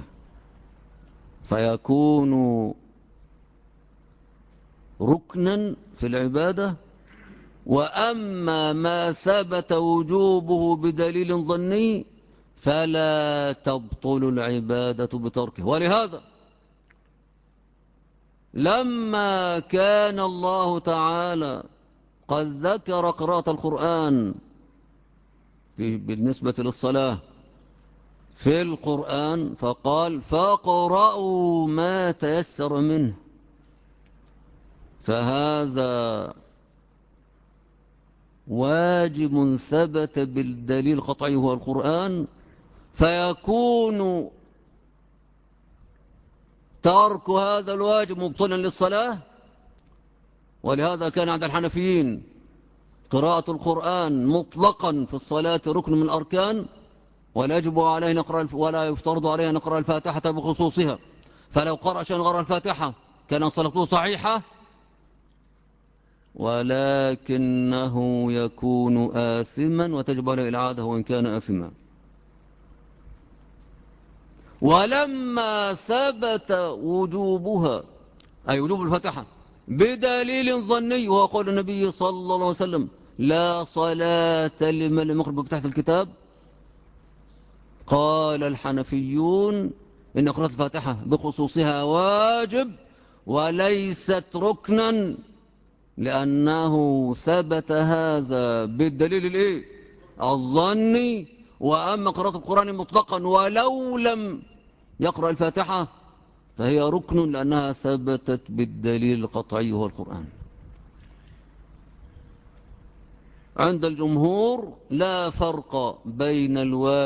فيكون ركنا في العبادة. وأما ما ثبت وجوبه بدليل ظني فلا تبطل العبادة بتركه. ولهذا لما كان الله تعالى قد ذكر قراءة القرآن بالنسبة للصلاة في القرآن فقال فاقرأوا ما تيسر منه، فهذا واجب ثبت بالدليل القطعي هو القرآن، فيكون ترك هذا الواجب مبطلا للصلاة. ولهذا كان عند الحنفيين قراءة القرآن مطلقا في الصلاة ركن من الأركان، ولا يفترض عليه نقرأ الفاتحة بخصوصها، فلو قرأ شيئا غير الفاتحة كان صلاته صحيحة، ولكنه يكون آثما وتجب عليه العادة وإن كان آثما. ولما ثبت وجوبها أي وجوب الفاتحة بدليل ظني وهو قول النبي صلى الله عليه وسلم لا صلاة لمن لم يقرأ بفتحة الكتاب، قال الحنفيون إن قراءة الفاتحة بخصوصها واجب وليست ركنا لأنه ثبت هذا بالدليل الإيه؟ الظني. وأما قراءة القرآن مطلقا ولو لم يقرأ الفاتحة فهي ركن لأنها ثبتت بالدليل القطعي هو القرآن. عند الجمهور لا فرق بين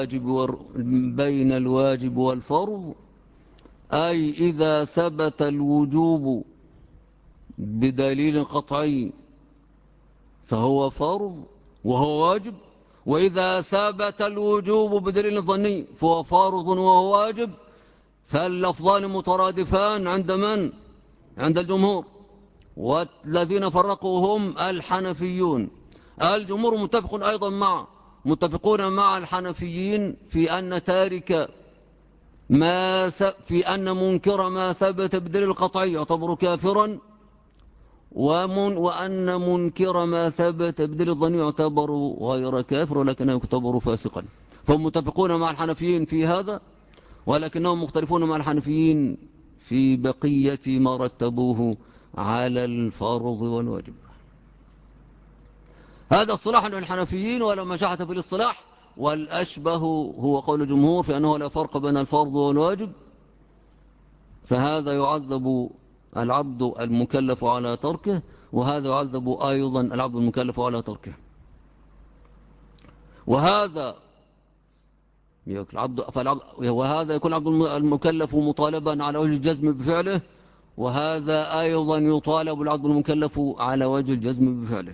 الواجب والفرض، أي إذا ثبت الوجوب بدليل قطعي فهو فرض وهو واجب، وإذا ثبت الوجوب بدليل ظني فهو فرض وهو واجب. فاللفظان مترادفان عند من؟ عند الجمهور. والذين فرقوا هم الحنفيون. الجمهور متفقون مع الحنفيين في أن في أن منكر ما ثبت بدليل القطعي يعتبر كافرا، وأن منكر ما ثبت بدليل الظني يعتبر غير كافر ولكنه يعتبر فاسقا. فهم متفقون مع الحنفيين في هذا، ولكنهم مختلفون مع الحنفيين في بقية ما رتبوه على الفرض والواجب. هذا اصطلاح للحنفيين ولا مشاحة في الاصطلاح، والأشبه هو قول الجمهور في أنه لا فرق بين الفرض والواجب. فهذا يعذب العبد المكلف على تركه، وهذا يعذب أيضا العبد المكلف على تركه. وهذا يكون العبد المكلف مطالبا على وجه الجزم بفعله، وهذا أيضا يطالب العبد المكلف على وجه الجزم بفعله.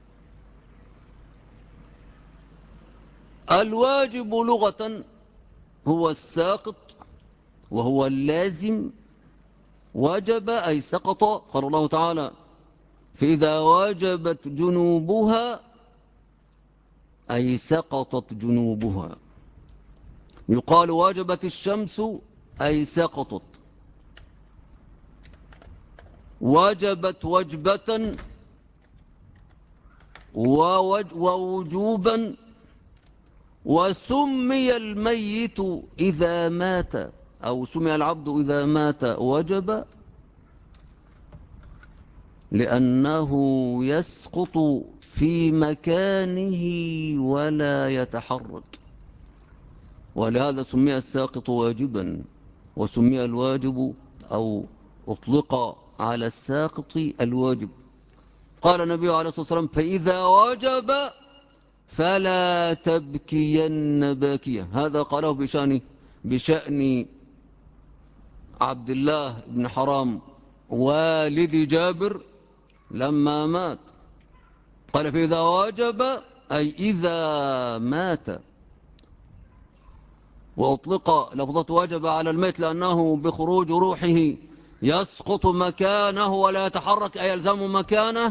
الواجب لغة هو الساقط وهو اللازم. وجب أي سقط. قال الله تعالى: فإذا وجبت جنوبها أي سقطت جنوبها. يقال وجبت الشمس أي سقطت. وجبت وجبة ووجوبا. وسمي الميت إذا مات أو سمي العبد إذا مات وجب لأنه يسقط في مكانه ولا يتحرك، ولهذا سمي الساقط واجبا، وسمي الواجب أو أطلق على الساقط الواجب. قال النبي عليه الصلاة والسلام: فإذا وجب فلا تبكين باكية. هذا قاله بشأن عبد الله بن حرام والد جابر لما مات. قال: فإذا وجب أي إذا مات. وأطلق لفظة وجب على الميت لأنه بخروج روحه يسقط مكانه ولا يتحرك، أي يلزم مكانه.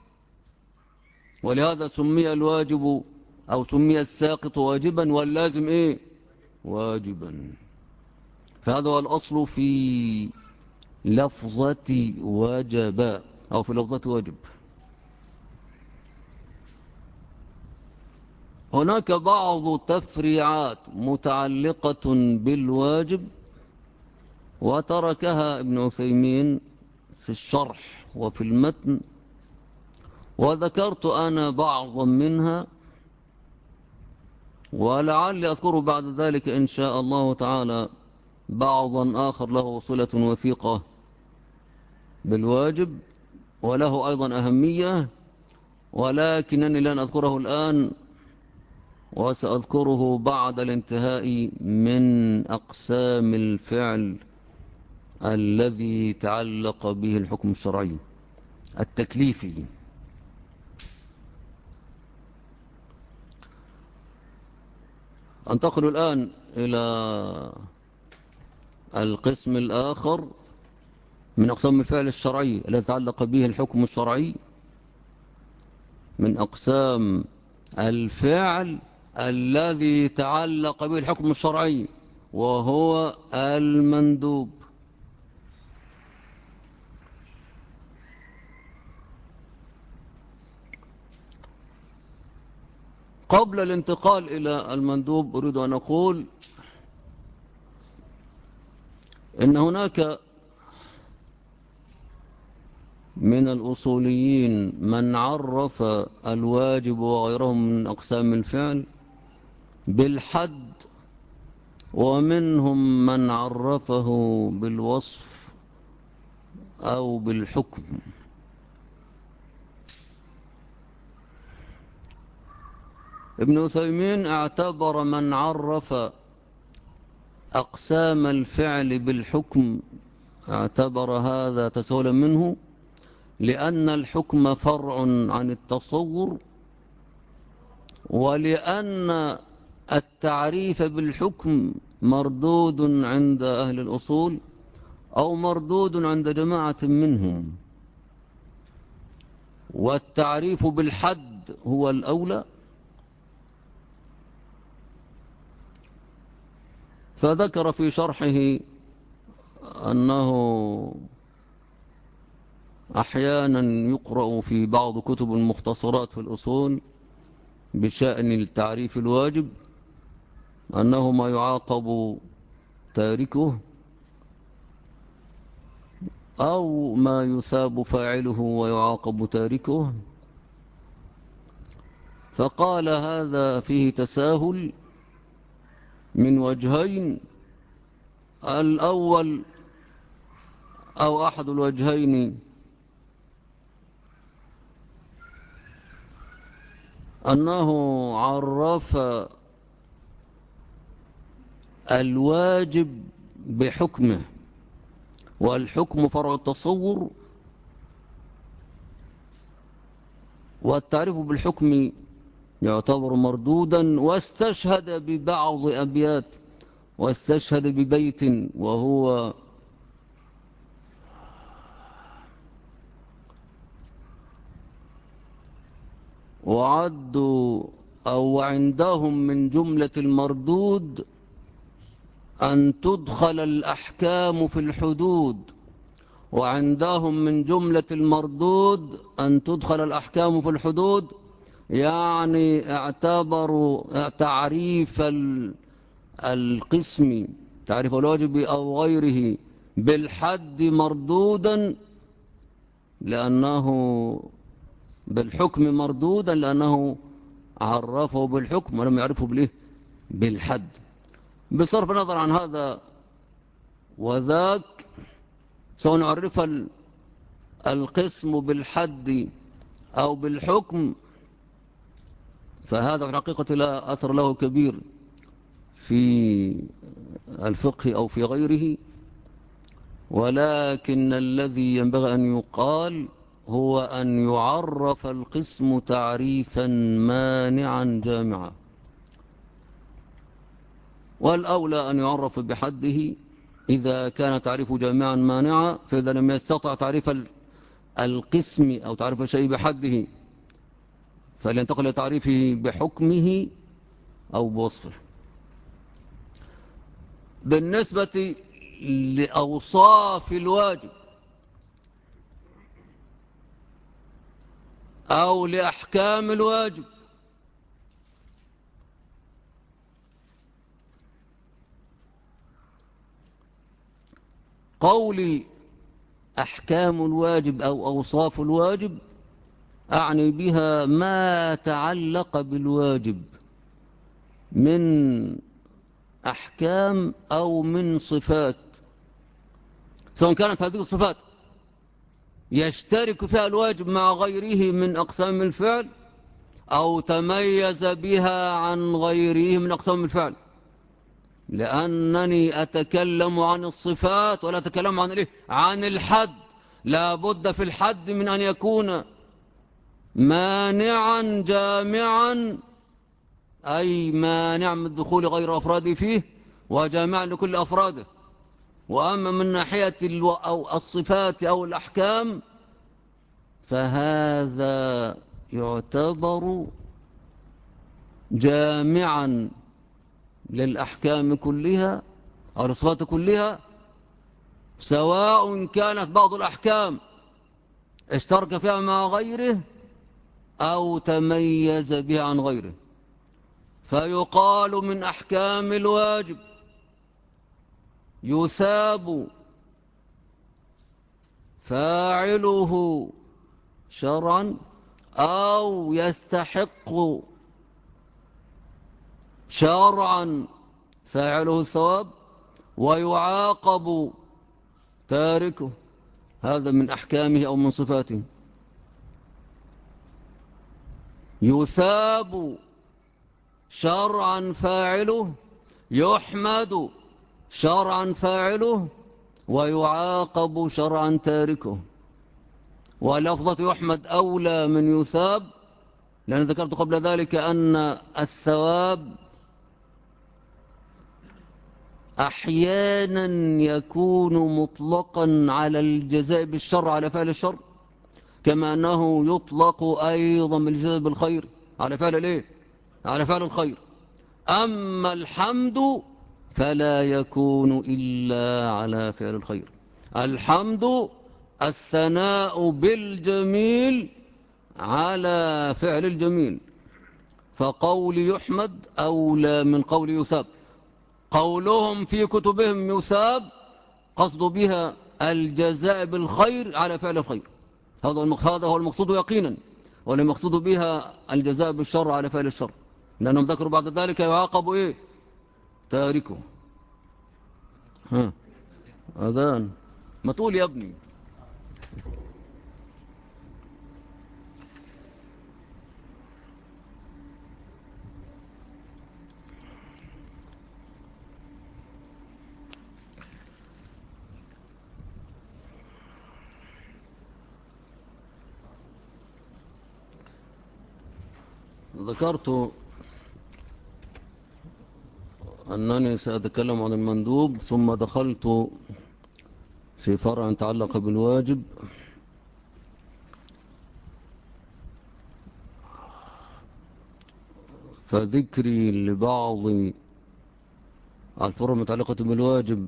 ولهذا سمي الواجب أو سمي الساقط واجبا واللازم إيه؟ واجبا. فهذا هو الأصل في لفظة وجب أو في لفظة واجب. هناك بعض تفريعات متعلقة بالواجب وتركها ابن عثيمين في الشرح وفي المتن، وذكرت أنا بعضا منها، ولعلي أذكر بعد ذلك إن شاء الله تعالى بعضا آخر له صلة وثيقة بالواجب وله أيضا أهمية، ولكنني لن أذكره الآن، وسأذكره بعد الانتهاء من أقسام الفعل الذي تعلق به الحكم الشرعي التكليفي. أنتقل الآن إلى القسم الآخر من أقسام الفعل الشرعي الذي تعلق به الحكم الشرعي، من أقسام الفعل الذي تعلق به الحكم الشرعي، وهو المندوب. قبل الانتقال إلى المندوب أريد أن أقول إن هناك من الأصوليين من عرف الواجب وغيره من أقسام الفعل بالحد، ومنهم من عرفه بالوصف أو بالحكم. ابن عثيمين اعتبر من عرف أقسام الفعل بالحكم، اعتبر هذا تسهلا منه، لأن الحكم فرع عن التصور، ولأن التعريف بالحكم مردود عند أهل الأصول أو مردود عند جماعة منهم، والتعريف بالحد هو الأولى. فذكر في شرحه أنه أحيانا يقرأ في بعض كتب المختصرات في الأصول بشأن التعريف الواجب أنه ما يعاقب تاركه أو ما يثاب فاعله ويعاقب تاركه. فقال هذا فيه تساهل من وجهين: الأول أو أحد الوجهين أنه عرف الواجب بحكمه، والحكم فرع التصور، والتعريف بالحكم يعتبر مردودا، واستشهد ببعض أبيات، واستشهد ببيت وهو وعدوا أو عندهم من جملة المردود أن تدخل الأحكام في الحدود، وعندهم من جملة المردود أن تدخل الأحكام في الحدود، يعني اعتبروا تعريف القسم، تعريف الواجب أو غيره بالحد مردودا لأنه بالحكم مردودا لأنه عرفه بالحكم ولم يعرفه بالإيه؟ بالحد. بصرف النظر عن هذا وذاك، سواء نعرف القسم بالحد أو بالحكم، فهذا في الحقيقة لا أثر له كبير في الفقه أو في غيره، ولكن الذي ينبغي أن يقال هو أن يعرف القسم تعريفا مانعا جامعا، والأولى أن يعرف بحده إذا كان تعريف جامعا مانعا. فإذا لم يستطع تعريف القسم أو تعريف الشيء بحده فلينتقل لتعريفه بحكمه أو بوصفه. بالنسبة لأوصاف الواجب أو لأحكام الواجب، قولي أحكام الواجب أو أوصاف الواجب أعني بها ما تعلق بالواجب من أحكام أو من صفات، سواء كانت هذه الصفات يشترك فيها الواجب مع غيره من أقسام الفعل أو تميز بها عن غيره من أقسام الفعل، لأنني أتكلم عن الصفات ولا أتكلم عن الإيه؟ عن الحد. لا بد في الحد من أن يكون مانعا جامعا، أي مانع من دخول غير أفراده فيه وجامعا لكل أفراده. وأما من ناحية أو الصفات أو الأحكام فهذا يعتبر جامعا للأحكام كلها أو الصفات كلها، سواء كانت بعض الأحكام اشترك فيها مع غيره أو تميز بها عن غيره. فيقال من أحكام الواجب فاعله شرعا أو يستحق شرعا فاعله الثواب ويعاقب تاركه. هذا من أحكامه أو من صفاته. يثاب شرعا فاعله، يحمد شرعا فاعله، ويعاقب شرعا تاركه. واللفظة يحمد أولى من يثاب، لأن ذكرت قبل ذلك أن الثواب أحيانا يكون مطلقا على الجزاء بالشر، على فعل الشر، كما أنه يطلق أيضا بالجزاء بالخير على فعل الإيه؟ على فعل الخير. أما الحمد فلا يكون إلا على فعل الخير. الحمد الثناء بالجميل على فعل الجميل، فقول يحمد أولى من قول يثاب. قولهم في كتبهم يثاب قصد بها الجزاء بالخير على فعل الخير، هذا هو المقصود يقينا، والمقصود بها الجزاء بالشر على فعل الشر، لأنهم ذكروا بعد ذلك يعاقب إيه؟ تاركه. ها أذان ما تقول يا ابني. ذكرت أنني سأتكلم عن المندوب، ثم دخلت في فرع يتعلق بالواجب، فذكري لبعض الفروع المتعلقة بالواجب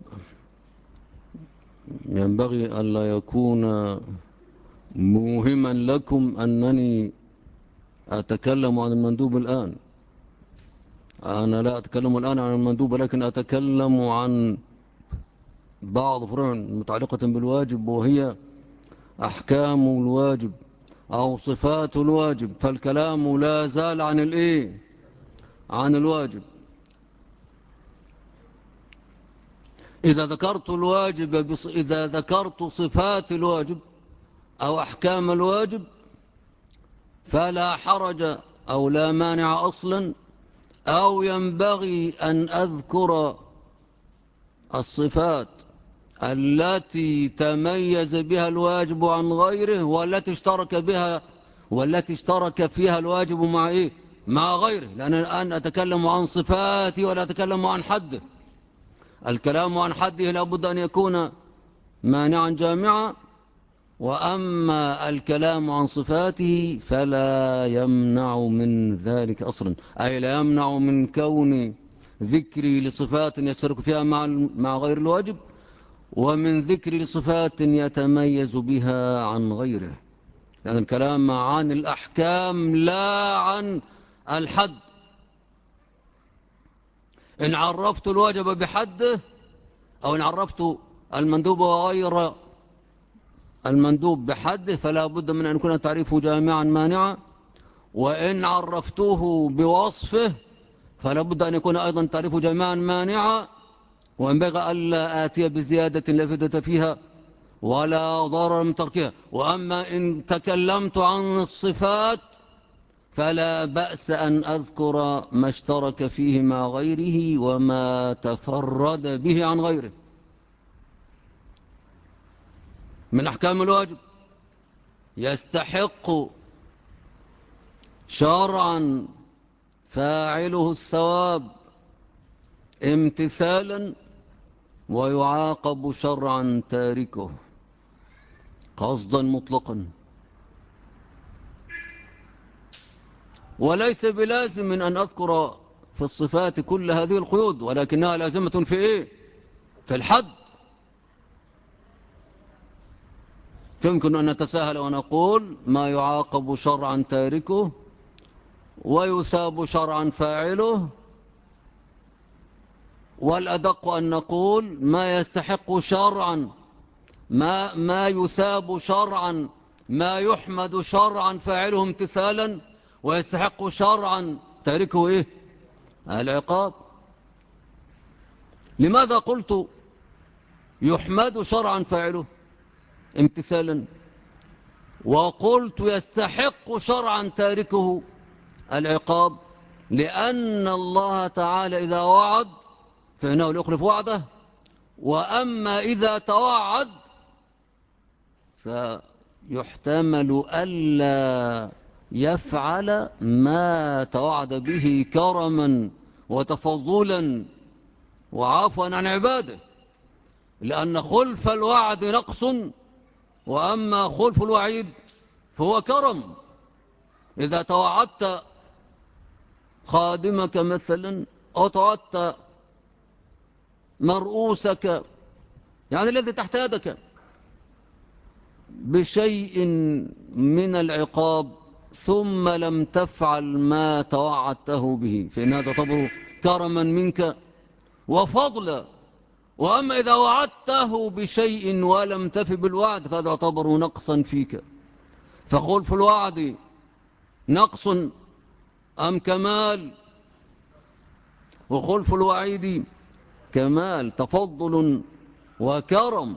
ينبغي ألا يكون موهما لكم أنني أتكلم عن المندوب الآن. أنا لا أتكلم الآن عن المندوب، ولكن أتكلم عن بعض فروع متعلقة بالواجب، وهي أحكام الواجب أو صفات الواجب. فالكلام لا زال عن الإيه؟ عن الواجب. إذا ذكرت الواجب إذا ذكرت صفات الواجب أو أحكام الواجب فلا حرج أو لا مانع أصلا، أو ينبغي أن أذكر الصفات التي تميز بها الواجب عن غيره، والتي اشترك فيها الواجب مع إيه؟ مع غيره. لأن الآن أتكلم عن صفاتي ولا أتكلم عن حده. الكلام عن حده لابد أن يكون مانعا جامعا، وأما الكلام عن صفاته فلا يمنع من ذلك أصلا، أي لا يمنع من كون ذكري لصفات يشترك فيها مع غير الواجب، ومن ذكر لصفات يتميز بها عن غيره. يعني الكلام عن الأحكام لا عن الحد. إن عرفت الواجب بحده، أو إن عرفت المندوب وغير المندوب بحده، فلا بد من أن يكون تعريفه جامعا مانعا. وإن عرفته بوصفه فلا بد أن يكون أيضا تعريفه جامعا مانعا، وينبغي ألا آتي بزيادة لا فائدة فيها ولا ضرر من تركها. وأما إن تكلمت عن الصفات فلا بأس أن أذكر ما اشترك فيه مع غيره وما تفرد به عن غيره من أحكام الواجب. يستحق شرعا فاعله الثواب امتثالا، ويعاقب شرعا تاركه قصدا مطلقا. وليس بلازم من أن أذكر في الصفات كل هذه القيود، ولكنها لازمة في إيه؟ في الحد. يمكن أن نتساهل ونقول ما يعاقب شرعا تاركه ويثاب شرعا فاعله، والأدق أن نقول ما يستحق شرعا ما يثاب شرعا، ما يحمد شرعا فاعله امتثالا، ويستحق شرعا تاركه إيه؟ العقاب. لماذا قلت يحمد شرعا فاعله امتثالا، وقلت يستحق شرعا تاركه العقاب؟ لأن الله تعالى إذا وعد فإنه يخلف وعده، وأما إذا توعد فيحتمل ألا يفعل ما توعد به كرما وتفضلا وعفوا عن عباده، لأن خلف الوعد نقص، وأما خلف الوعيد فهو كرم. إذا توعدت خادمك مثلا أو توعدت مرؤوسك، يعني الذي تحت يدك، بشيء من العقاب ثم لم تفعل ما توعدته به، فإن هذا تعتبر كرما منك وفضلا. وأما إذا وعدته بشيء ولم تف بالوعد فهذا يعتبر نقصا فيك. فخلف الوعد نقص أم كمال؟ وخلف الوعيد كمال، تفضل وكرم.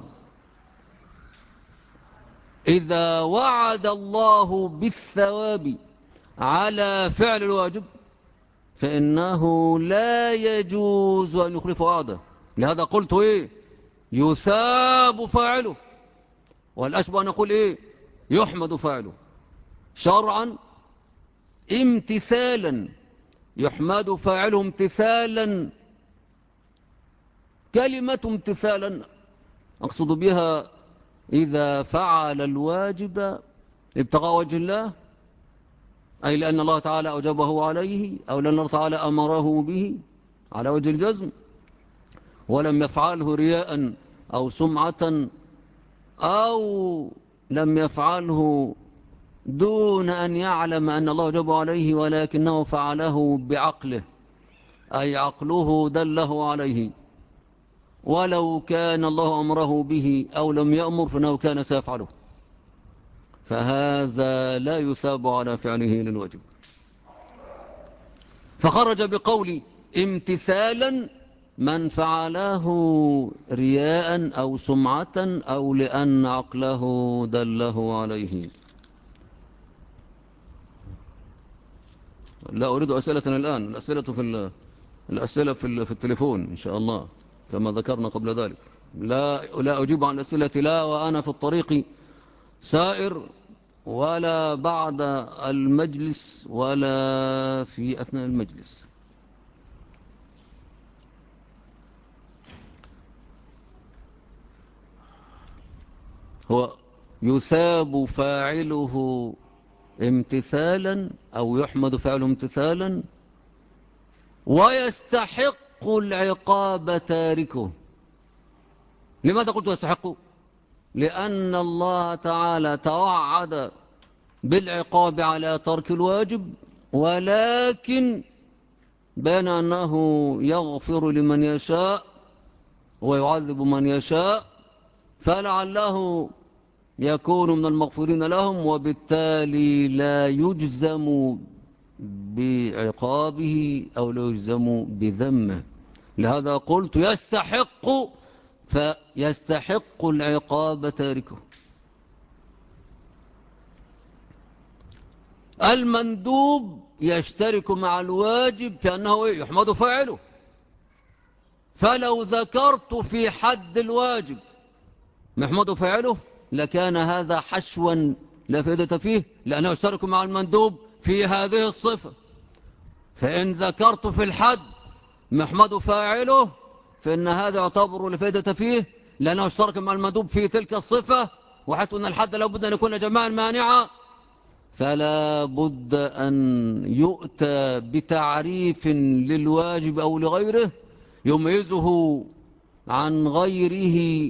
إذا وعد الله بالثواب على فعل الواجب فإنه لا يجوز أن يخلف وعده. لهذا قلت إيه؟ يثاب فاعله، والأشبه أن نقول إيه؟ يحمد فاعله شرعا امتثالا. يحمد فاعله امتثالا. كلمة امتثالا أقصد بها إذا فعل الواجب ابتغاء وجه الله، أي لأن الله تعالى أوجبه عليه، أو لأن الله تعالى أمره به على وجه الجزم، ولم يفعله رياء أو سمعة، أو لم يفعله دون أن يعلم أن الله أوجبه عليه ولكنه فعله بعقله، أي عقله دله عليه، ولو كان الله أمره به أو لم يأمر فإنه كان سيفعله، فهذا لا يثاب على فعله للواجب. فخرج بقول امتثالا من فعله رياء أو سمعة أو لأن عقله دله عليه. لا أريد أسئلة الآن، الأسئلة في التليفون إن شاء الله كما ذكرنا قبل ذلك. لا أجيب عن الأسئلة لا وأنا في الطريق سائر، ولا بعد المجلس، ولا في أثناء المجلس. هو يثاب فاعله امتثالا أو يحمد فاعله امتثالا، ويستحق العقاب تاركه. لماذا قلت يستحق؟ لأن الله تعالى توعد بالعقاب على ترك الواجب، ولكن بين أنه يغفر لمن يشاء ويعذب من يشاء، فلعله يكون من المغفورين لهم، وبالتالي لا يجزم بعقابه أو لا يجزم بذمه. لهذا قلت يستحق، فيستحق العقاب تاركه. المندوب يشترك مع الواجب في أنه يحمد فاعله. فلو ذكرت في حد الواجب محمد فاعله لكان هذا حشوا لا فائدة فيه، لأنه يشترك مع المندوب في هذه الصفة. فإن ذكرت في الحد محمد فاعله فإن هذا يعتبر لفائدة فيه، لأنه اشترك مع المندوب في تلك الصفة، وحيث أن الحد لابد أن يكون جماعا مانعا، فلا بد أن يؤتى بتعريف للواجب أو لغيره يميزه عن غيره،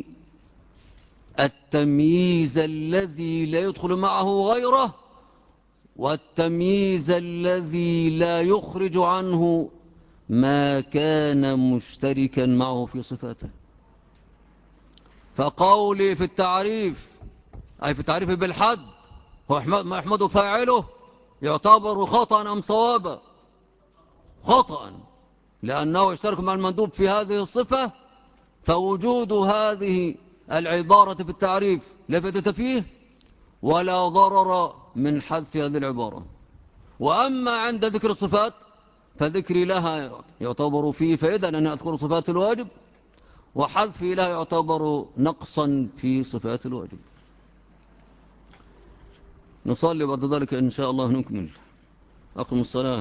التمييز الذي لا يدخل معه غيره، والتمييز الذي لا يخرج عنه ما كان مشتركا معه في صفاته. فقولي في التعريف أي في التعريف بالحد هو ما يحمد فاعله يعتبر خطأ أم صوابا؟ خطأ، لأنه يشترك مع المندوب في هذه الصفة، فوجود هذه العبارة في التعريف لا فائدة فيه ولا ضرر من حذف هذه العبارة. وأما عند ذكر الصفات فذكري لها يعتبر فيه فائدة، لأن أذكر صفات الواجب، وحذفي لها يعتبر نقصا في صفات الواجب. نصلي بعد ذلك إن شاء الله نكمل. أقم الصلاة.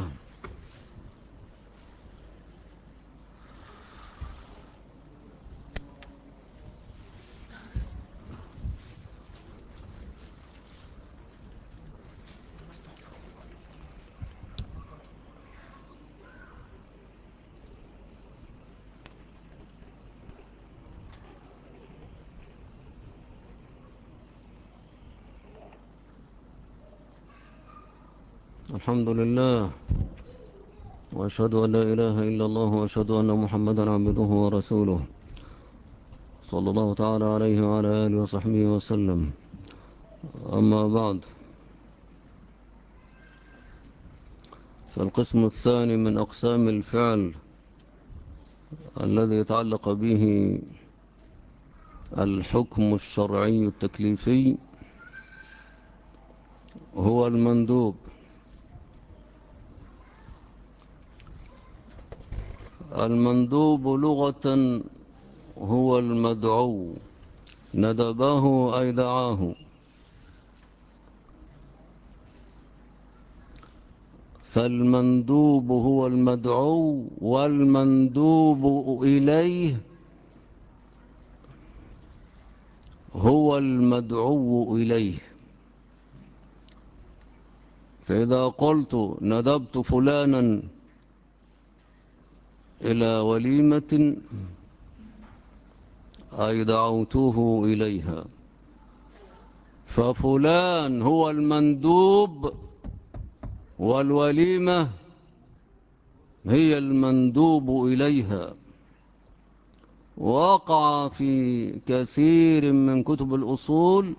الحمد لله، وأشهد أن لا إله إلا الله، وأشهد أن محمدا عبده ورسوله، صلى الله تعالى عليه وعلى آله وصحبه وسلم. أما بعد، فالقسم الثاني من أقسام الفعل الذي يتعلق به الحكم الشرعي التكليفي هو المندوب. المندوب لغة هو المدعو، ندبه أي دعاه. فالمندوب هو المدعو، والمندوب إليه هو المدعو إليه. فإذا قلت ندبت فلانا إلى وليمة أي دعوته إليها، ففلان هو المندوب والوليمة هي المندوب إليها. وقع في كثير من كتب الأصول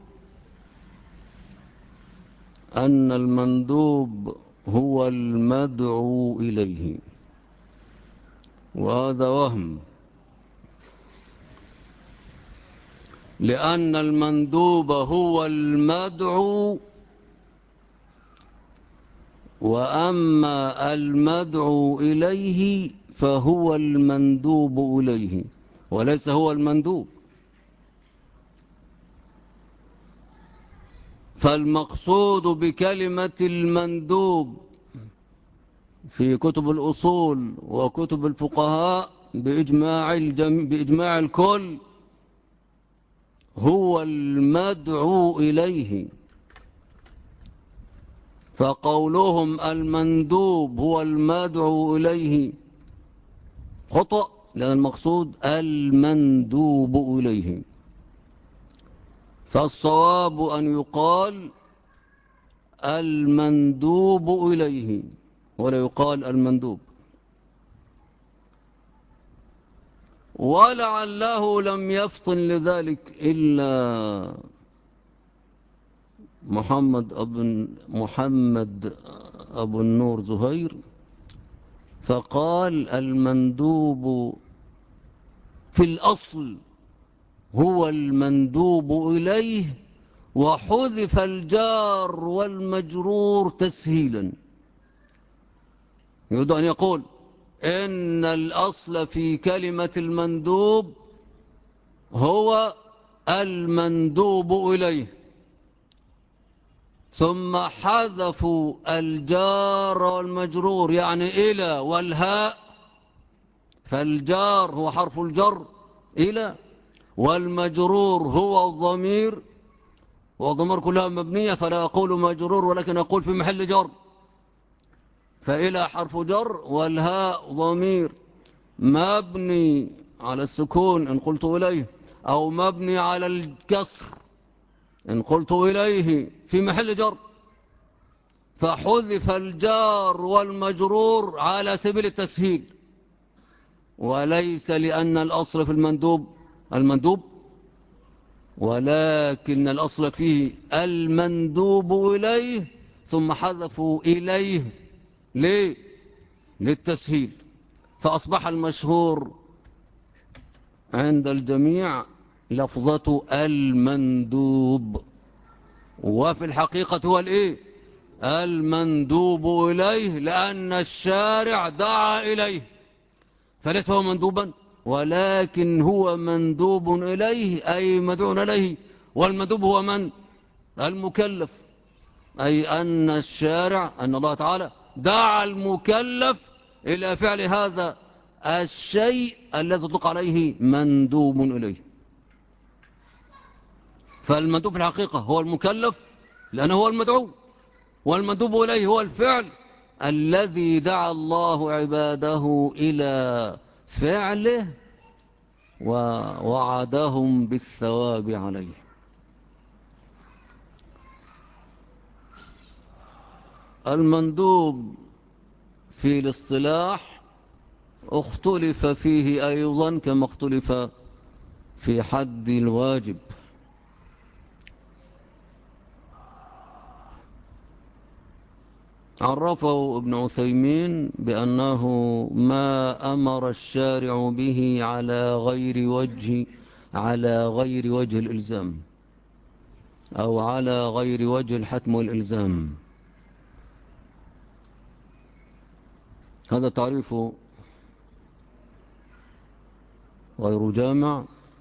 أن المندوب هو المدعو إليه، وهذا وهم، لأن المندوب هو المدعو، وأما المدعو إليه فهو المندوب إليه وليس هو المندوب. فالمقصود بكلمة المندوب في كتب الأصول وكتب الفقهاء بإجماع الكل هو المدعو إليه. فقولهم المندوب هو المدعو إليه خطأ، لأن المقصود المندوب إليه. فالصواب أن يقال المندوب إليه ولا يقال المندوب. ولعله لم يفطن لذلك إلا محمد أبو النور زهير، فقال المندوب في الأصل هو المندوب إليه، وحذف الجار والمجرور تسهيلا. يريد أن يقول إن الأصل في كلمة المندوب هو المندوب إليه، ثم حذفوا الجار والمجرور يعني إلى والهاء، فالجار هو حرف الجر إلى، والمجرور هو الضمير، والضمير كلها مبنية فلا أقول مجرور ولكن أقول في محل جر، فإلى حرف جر والهاء ضمير مبني على السكون إن قلت إليه، أو مبني على الكسر إن قلت إليه في محل جر، فحذف الجار والمجرور على سبيل التسهيل، وليس لأن الأصل في المندوب ولكن الأصل فيه المندوب إليه ثم حذفوا إليه. ليه؟ للتسهيل. فأصبح المشهور عند الجميع لفظة المندوب، وفي الحقيقة هو الإيه؟ المندوب إليه، لأن الشارع دعا إليه، فليس هو مندوبا ولكن هو مندوب إليه، أي مدعو إليه. والمندوب هو من؟ المكلف. أي أن الشارع، أن الله تعالى دعا المكلف إلى فعل هذا الشيء الذي يطلق عليه مندوب إليه. فالمندوب في الحقيقة هو المكلف لأنه هو المدعو، والمندوب إليه هو الفعل الذي دعا الله عباده إلى فعله ووعدهم بالثواب عليه. المندوب في الاصطلاح اختلف فيه أيضا كما اختلف في حد الواجب. عرفه ابن عثيمين بأنه ما أمر الشارع به على غير وجه الإلزام، أو على غير وجه الحتم والإلزام. هذا تعريف غير جامع،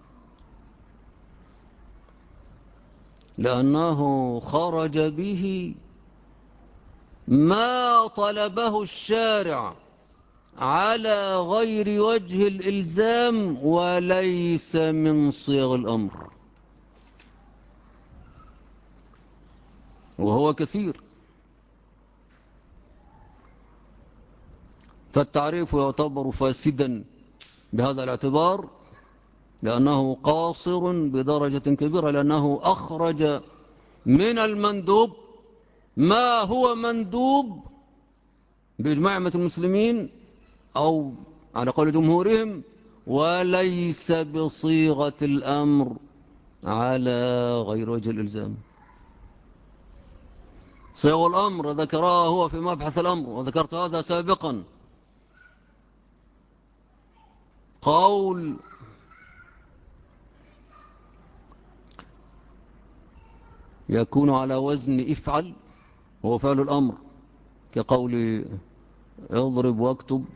لأنه خرج به ما طلبه الشارع على غير وجه الإلزام وليس من صيغ الأمر، وهو كثير. فالتعريف يعتبر فاسدا بهذا الاعتبار، لأنه قاصر بدرجة كبيرة، لأنه أخرج من المندوب ما هو مندوب بإجماع أمة المسلمين أو على قول جمهورهم، وليس بصيغة الأمر على غير وجه الإلزام. صيغ الأمر ذكرها هو في مبحث الأمر، وذكرت هذا سابقا. قول يكون على وزن افعل هو فعل الأمر، كقول اضرب واكتب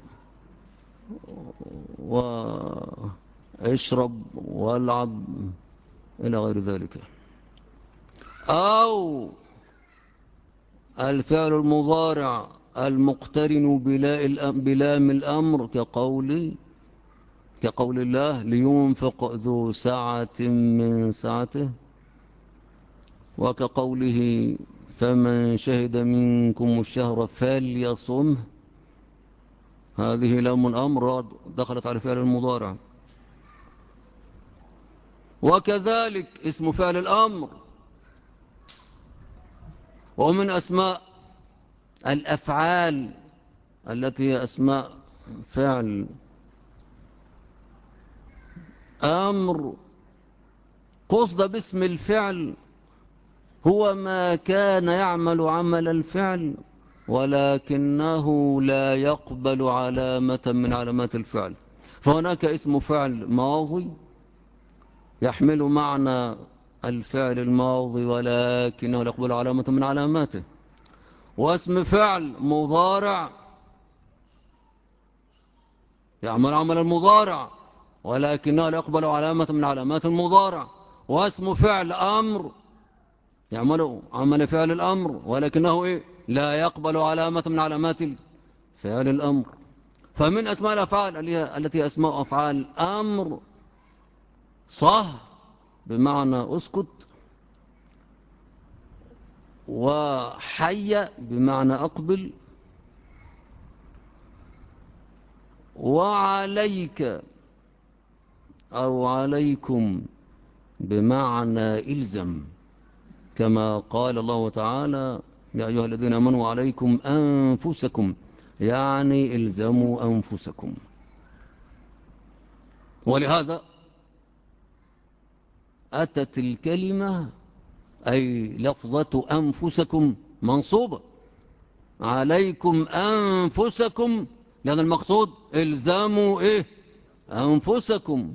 واشرب والعب إلى غير ذلك. أو الفعل المضارع المقترن بلام الأمر، كقول الله لينفق ذو سعة من سعته، وكقوله فمن شهد منكم الشهر فليصمه. هذه لام الأمر دخلت على فعل المضارع. وكذلك اسم فعل الأمر، ومن أسماء الأفعال التي هي أسماء فعل أمر، قصد باسم الفعل هو ما كان يعمل عمل الفعل ولكنه لا يقبل علامة من علامات الفعل. فهناك اسم فعل ماضي يحمل معنى الفعل الماضي ولكنه لا يقبل علامة من علاماته، واسم فعل مضارع يعمل عمل المضارع ولكنه لا يقبل علامة من علامات المضارع، واسم فعل أمر يعمل عمل فعل الأمر ولكنه لا يقبل علامة من علامات فعل الأمر. فمن أسماء الأفعال التي أسماء أفعال أمر صح بمعنى أسكت، وحي بمعنى أقبل، وعليك أو عليكم بمعنى إلزم، كما قال الله تعالى يا أيها الذين آمنوا عليكم أنفسكم، يعني إلزموا أنفسكم. ولهذا أتت الكلمة أي لفظة أنفسكم منصوبة، عليكم أنفسكم، لأن المقصود إلزاموا إيه؟ أنفسكم.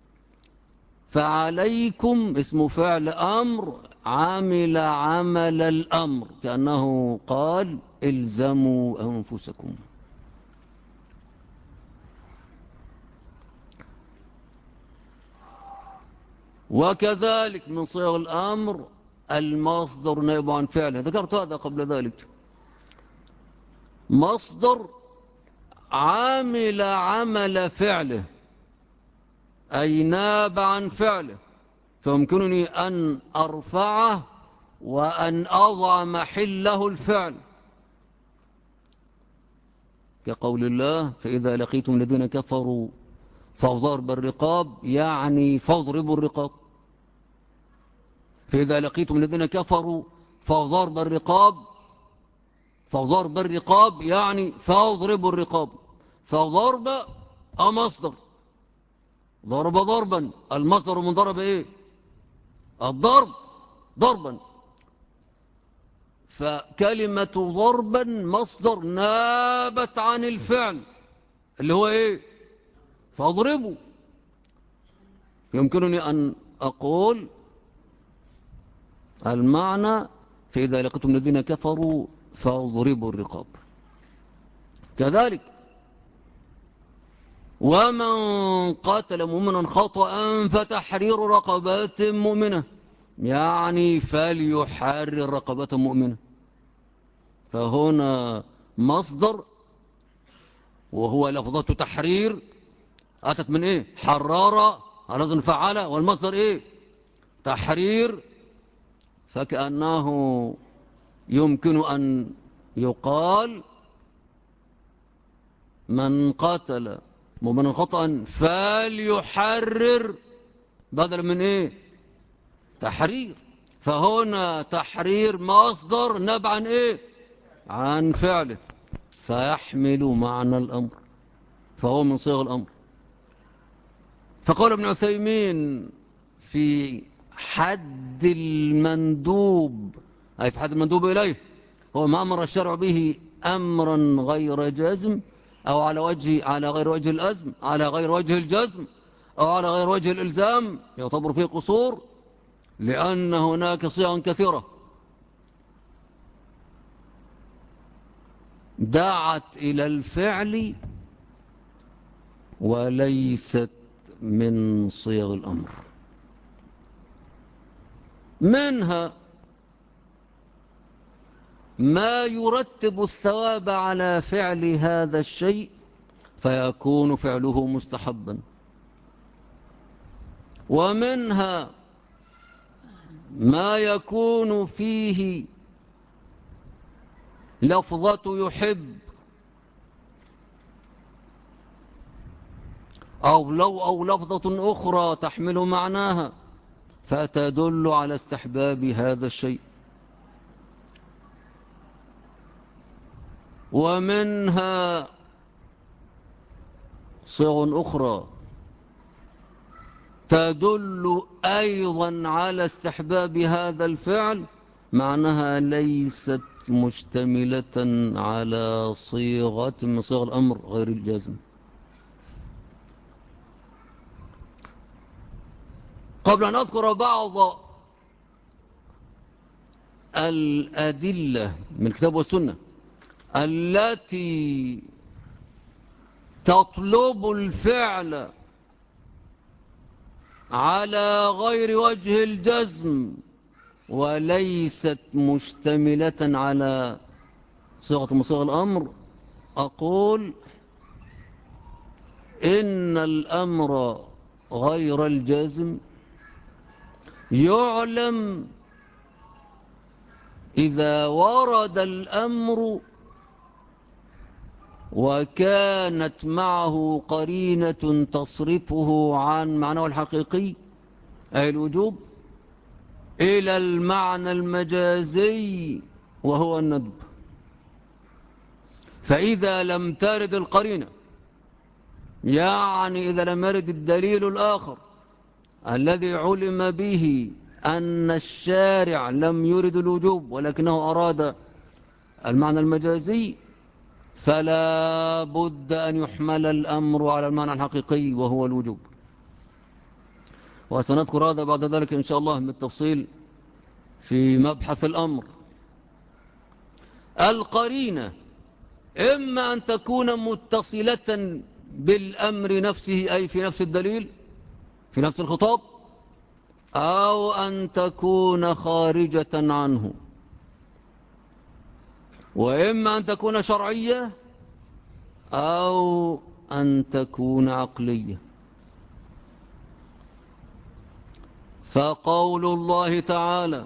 فعليكم اسم فعل أمر عامل عمل الأمر، كأنه قال إلزموا أنفسكم. وكذلك من صيغ الأمر المصدر نائب عن فعله، ذكرت هذا قبل ذلك. مصدر عامل عمل فعله أي ناب عن فعله، فيمكنني أن أرفعه وأن أضع محله الفعل، كقول الله فإذا لقيتم الذين كفروا فضرب الرقاب، يعني فاضربوا الرقاب. فإذا لقيتم الذين كفروا فضرب الرقاب، فضرب الرقاب يعني فاضربوا الرقاب. فضرب مصدر، ضرب ضربا، المصدر من ضرب ايه؟ الضرب ضربا. فكلمة ضربا مصدر نابت عن الفعل اللي هو ايه؟ فاضربوا. يمكنني أن أقول المعنى فإذا لقيتم الذين كفروا فاضربوا الرقاب. كذلك ومن قتل مؤمنا خطأ فتحرير رقبات مؤمنة، يعني فليحرر رقبة مؤمنة. فهنا مصدر وهو لفظة تحرير أتت من إيه؟ حرارة على وزن فعل، والمصدر إيه؟ تحرير. فكأنه يمكن أن يقال من قتل مؤمنا خطأ فليحرر بدل من إيه؟ تحرير. فهنا تحرير مصدر نبع عن إيه؟ عن فعله، فيحمل معنى الأمر، فهو من صيغ الأمر. فقال ابن عثيمين في حد المندوب، أي في حد المندوب إليه، هو ما أمر الشرع به أمرا غير جازم، أو على غير وجه الأزم، على غير وجه الجزم، أو على غير وجه الإلزام، يعتبر فيه قصور، لأن هناك صيغ كثيرة دعت إلى الفعل وليست من صيغ الأمر. منها ما يرتب الثواب على فعل هذا الشيء فيكون فعله مستحبا، ومنها ما يكون فيه لفظة يحب أو لفظة أخرى تحمل معناها فتدل على استحباب هذا الشيء، ومنها صيغ أخرى تدل أيضا على استحباب هذا الفعل معناها ليست مشتملة على صيغة من صيغ الأمر غير الجازم. قبل أن أذكر بعض الأدلة من الكتاب والسنة التي تطلب الفعل على غير وجه الجزم وليست مشتملة على صيغة من صيغ الأمر، أقول إن الأمر غير الجازم يعلم إذا ورد الأمر وكانت معه قرينة تصرفه عن معناه الحقيقي أي الوجوب إلى المعنى المجازي وهو الندب. فإذا لم ترد القرينة، يعني إذا لم يرد الدليل الآخر الذي علم به أن الشارع لم يرد الوجوب ولكنه أراد المعنى المجازي، فلا بد أن يحمل الأمر على المعنى الحقيقي وهو الوجوب. وسنذكر هذا بعد ذلك إن شاء الله بالتفصيل في مبحث الأمر. القرينة إما أن تكون متصلة بالأمر نفسه أي في نفس الدليل في نفس الخطاب، أو أن تكون خارجة عنه، وإما أن تكون شرعية أو أن تكون عقلية. فقول الله تعالى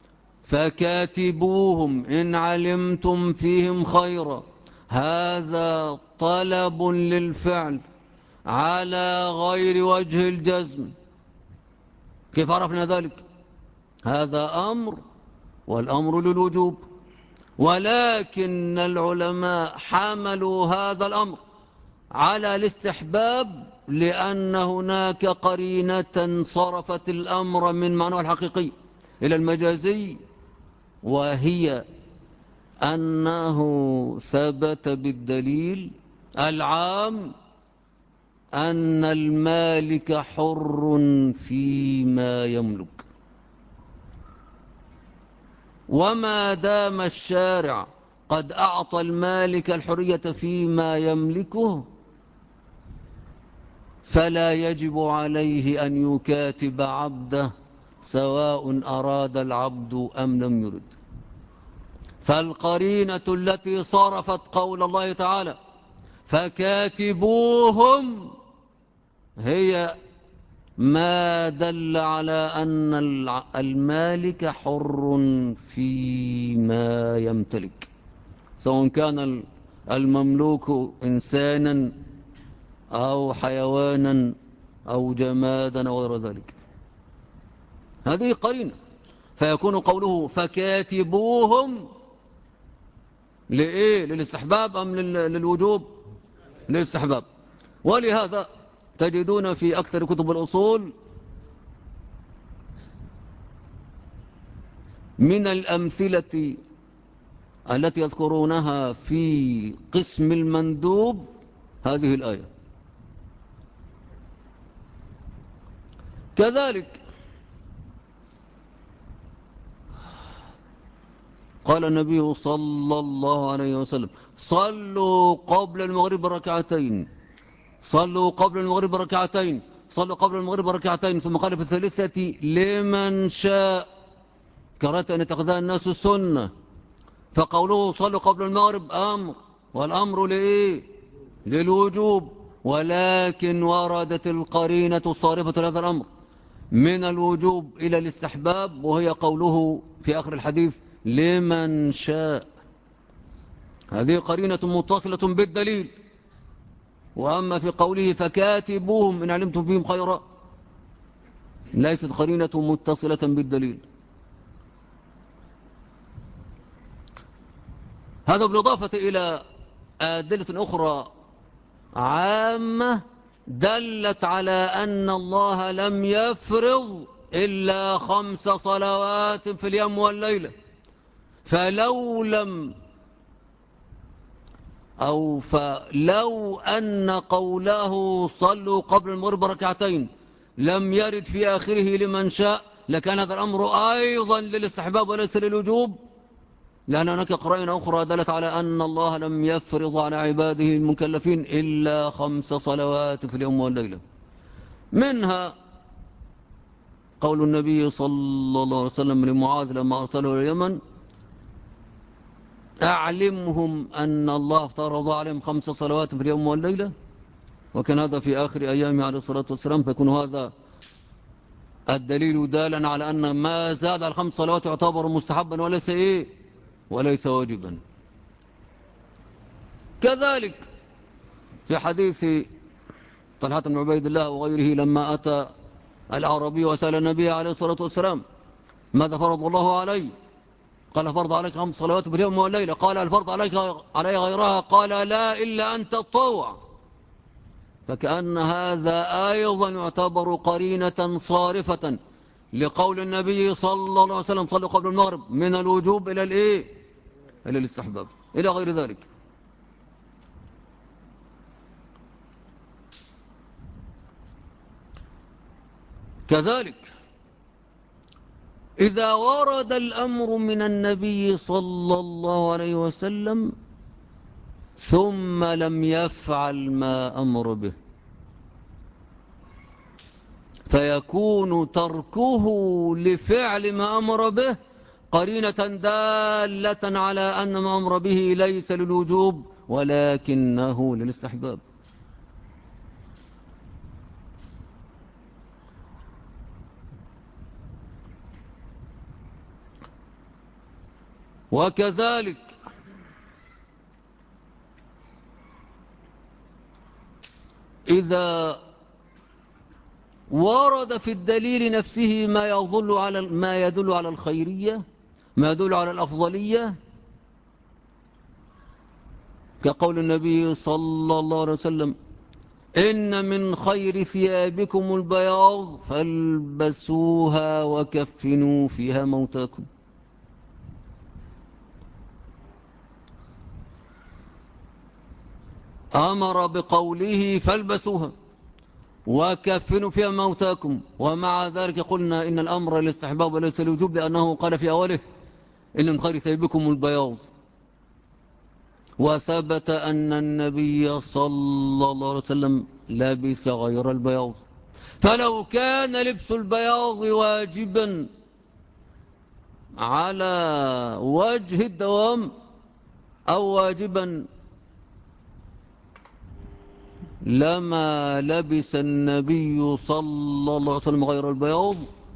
فكاتبوهم إن علمتم فيهم خيرا، هذا طلب للفعل على غير وجه الجزم. كيف عرفنا ذلك؟ هذا أمر والأمر للوجوب، ولكن العلماء حملوا هذا الأمر على الاستحباب لأن هناك قرينة صرفت الأمر من معناه الحقيقي إلى المجازي، وهي أنه ثبت بالدليل العام أن المالك حر فيما يملك. وما دام الشارع قد أعطى المالك الحرية فيما يملكه، فلا يجب عليه أن يكاتب عبده سواء أراد العبد أم لم يرد. فالقرينة التي صرفت قول الله تعالى فكاتبوهم هي ما دل على أن المالك حر فيما يمتلك، سواء كان المملوك إنسانا أو حيوانا أو جمادا أو غير ذلك. هذه قرينة. فيكون قوله فكاتبوهم لإيه؟ للاستحباب أم للوجوب؟ للاستحباب. ولهذا تجدون في أكثر كتب الأصول من الأمثلة التي يذكرونها في قسم المندوب هذه الآية. كذلك قال النبي صلى الله عليه وسلم صلوا قبل المغرب ركعتين، صلوا قبل المغرب ركعتين، صلوا قبل المغرب ركعتين، ثم قال في الثالثة لمن شاء. كرهت أن يتخذها الناس سنة. فقوله صلوا قبل المغرب أمر، والأمر لإيه؟ للوجوب، ولكن وردت القرينة صارفة لهذا الأمر من الوجوب إلى الاستحباب، وهي قوله في آخر الحديث لمن شاء. هذه قرينة متصلة بالدليل. وأما في قوله فكاتبوهم إن علمتم فيهم خيرا، ليست قرينة متصلة بالدليل. هذا بالإضافة إلى أدلة أخرى عامة دلت على أن الله لم يفرض إلا 5 صلوات في اليوم والليلة. فلو أن قوله صلوا قبل المغرب ركعتين لم يرد في آخره لمن شاء، لكان هذا الأمر أيضا للاستحباب وليس للوجوب، لأن هناك قرائن أخرى دلت على أن الله لم يفرض على عباده المكلفين إلا 5 صلوات في اليوم والليلة. منها قول النبي صلى الله عليه وسلم لمعاذ لما أرسله إلى اليمن أعلمهم أن الله افترض عليهم 5 صلوات في اليوم والليلة، وكان هذا في آخر أيامه عليه الصلاة والسلام. فيكون هذا الدليل دالا على أن ما زاد على 5 صلوات يعتبر مستحبا وليس إيه؟ وليس واجبا. كذلك في حديث طلحة بن عبيد الله وغيره لما أتى الأعرابي وسأل النبي عليه الصلاة والسلام ماذا فرض الله علي؟ قال فرض عليك 5 صلوات في اليوم والليلة. قال الفرض علي غيرها؟ قال لا إلا أن تطوع. فكأن هذا أيضا يعتبر قرينة صارفة لقول النبي صلى الله عليه وسلم صلوا قبل المغرب من الوجوب إلى الإيه؟ إلى الاستحباب إلى غير ذلك. كذلك إذا ورد الأمر من النبي صلى الله عليه وسلم ثم لم يفعل ما أمر به فيكون تركه لفعل ما أمر به قرينة دالة على أن ما أمر به ليس للوجوب ولكنه للاستحباب. وكذلك إذا ورد في الدليل نفسه ما يدل على الخيرية، ما يدل على الأفضلية، كقول النبي صلى الله عليه وسلم إن من خير ثيابكم البياض فالبسوها وكفنوا فيها موتاكم. أمر بقوله فالبسوها وكفنوا فيها موتاكم، ومع ذلك قلنا إن الأمر للاستحباب وليس الوجوب لأنه قال في أوله إن من خير ثيابكم البياض. وثبت أن النبي صلى الله عليه وسلم لبس غير البياض، فلو كان لبس البياض واجبا على وجه الدوام أو واجبا لما لبس النبي صلى الله عليه وسلم غير البياض،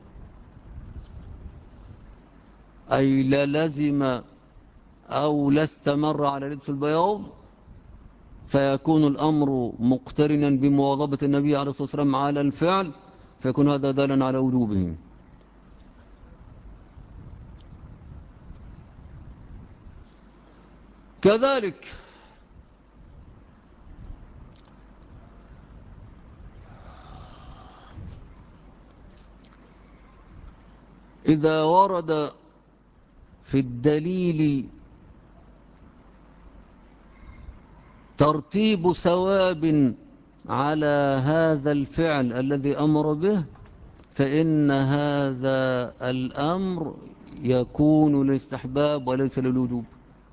أي للزم أو لاستمر على لبس البياض، فيكون الأمر مقترنا بمواظبة النبي عليه الصلاة والسلام على الفعل، فيكون هذا دالا على وجوبه. كذلك إذا ورد في الدليل ترتيب ثواب على هذا الفعل الذي أمر به، فإن هذا الأمر يكون للاستحباب وليس للوجوب.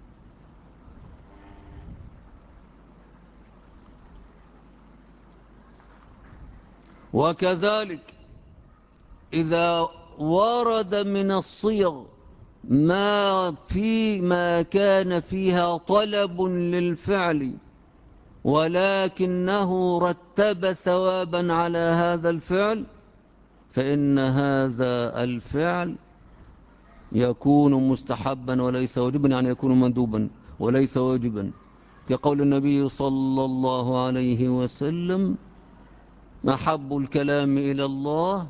وكذلك إذا ورد من الصيغ ما كان فيها طلب للفعل ولكنه رتب ثوابا على هذا الفعل، فإن هذا الفعل يكون مستحبا وليس واجبا، يعني يكون مندوبا وليس واجبا، كقول النبي صلى الله عليه وسلم أحب الكلام إلى الله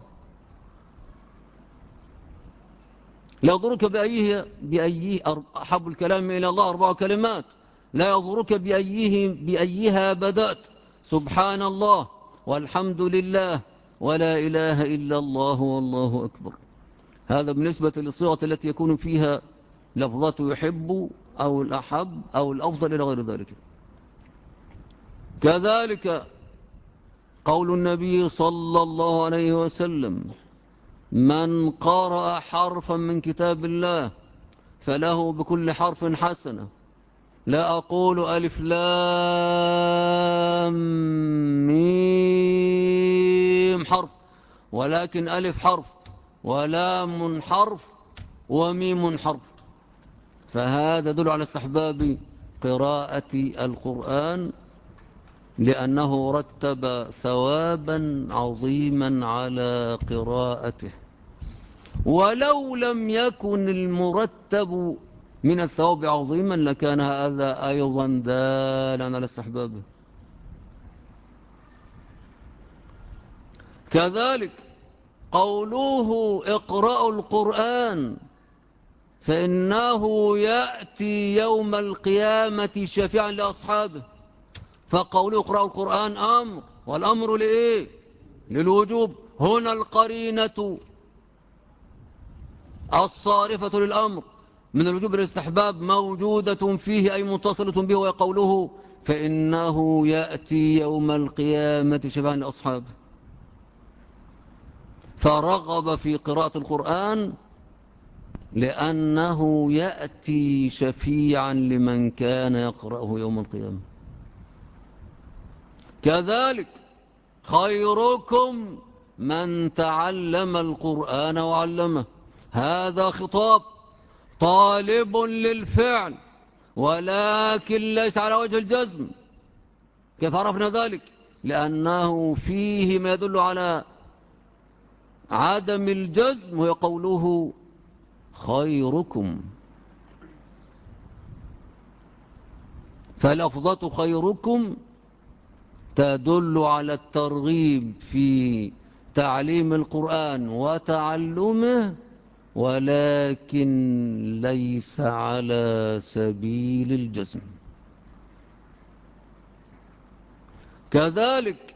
لا يضرك بأيه أحب الكلام إلى الله 4 كلمات لا يضرك بأيها بدأت سبحان الله والحمد لله ولا إله إلا الله والله أكبر. هذا بالنسبة للصيغة التي يكون فيها لفظة يحب أو الأحب أو الأفضل إلى غير ذلك. كذلك قول النبي صلى الله عليه وسلم من قرأ حرفا من كتاب الله فله بكل حرف حسنة، لا أقول ألف لام ميم حرف، ولكن ألف حرف ولام حرف وميم حرف، فهذا يدل على استحباب قراءة القرآن لأنه رتب ثوابا عظيما على قراءته، ولو لم يكن المرتب من الثواب عظيما لكان هذا أيضا دالا على استحبابه. كذلك قوله اقرأوا القرآن فإنه يأتي يوم القيامة شفيعا لأصحابه، فقوله اقرأوا القرآن أمر والأمر لإيه؟ للوجوب. هنا القرينة الصارفة للأمر من الوجوب للاستحباب موجودة فيه، أي متصلة به، وقوله فإنه يأتي يوم القيامة شفاعا لأصحابه. فرغب في قراءة القرآن لأنه يأتي شفيعا لمن كان يقرأه يوم القيامة. كذلك خيركم من تعلم القرآن وعلمه. هذا خطاب طالب للفعل ولكن ليس على وجه الجزم. كيف عرفنا ذلك؟ لأنه فيه ما يدل على عدم الجزم، وهي قوله خيركم. فلفظة خيركم تدل على الترغيب في تعليم القرآن وتعلمه، ولكن ليس على سبيل الجزم. كذلك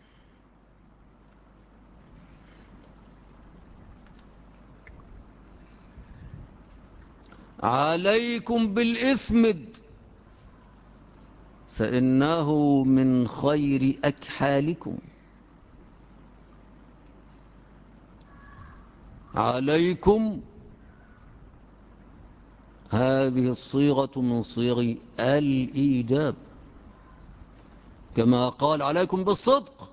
عليكم بالإثمد فإنه من خير أكحالكم. عليكم هذه الصيغة من صيغ الإيجاب، كما قال عليكم بالصدق،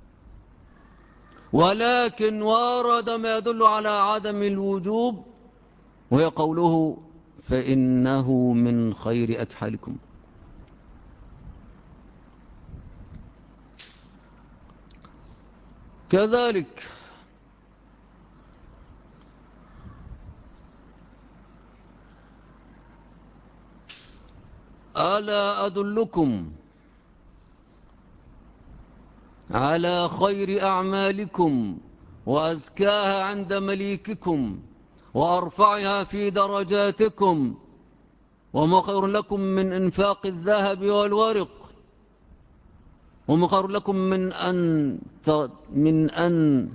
ولكن ورد ما يدل على عدم الوجوب، وهي قوله فإنه من خير أكحالكم. كذلك ألا أدلكم على خير أعمالكم وأزكاها عند مليككم وأرفعها في درجاتكم وما خير لكم من إنفاق الذهب والورق وما خير لكم من أن من أن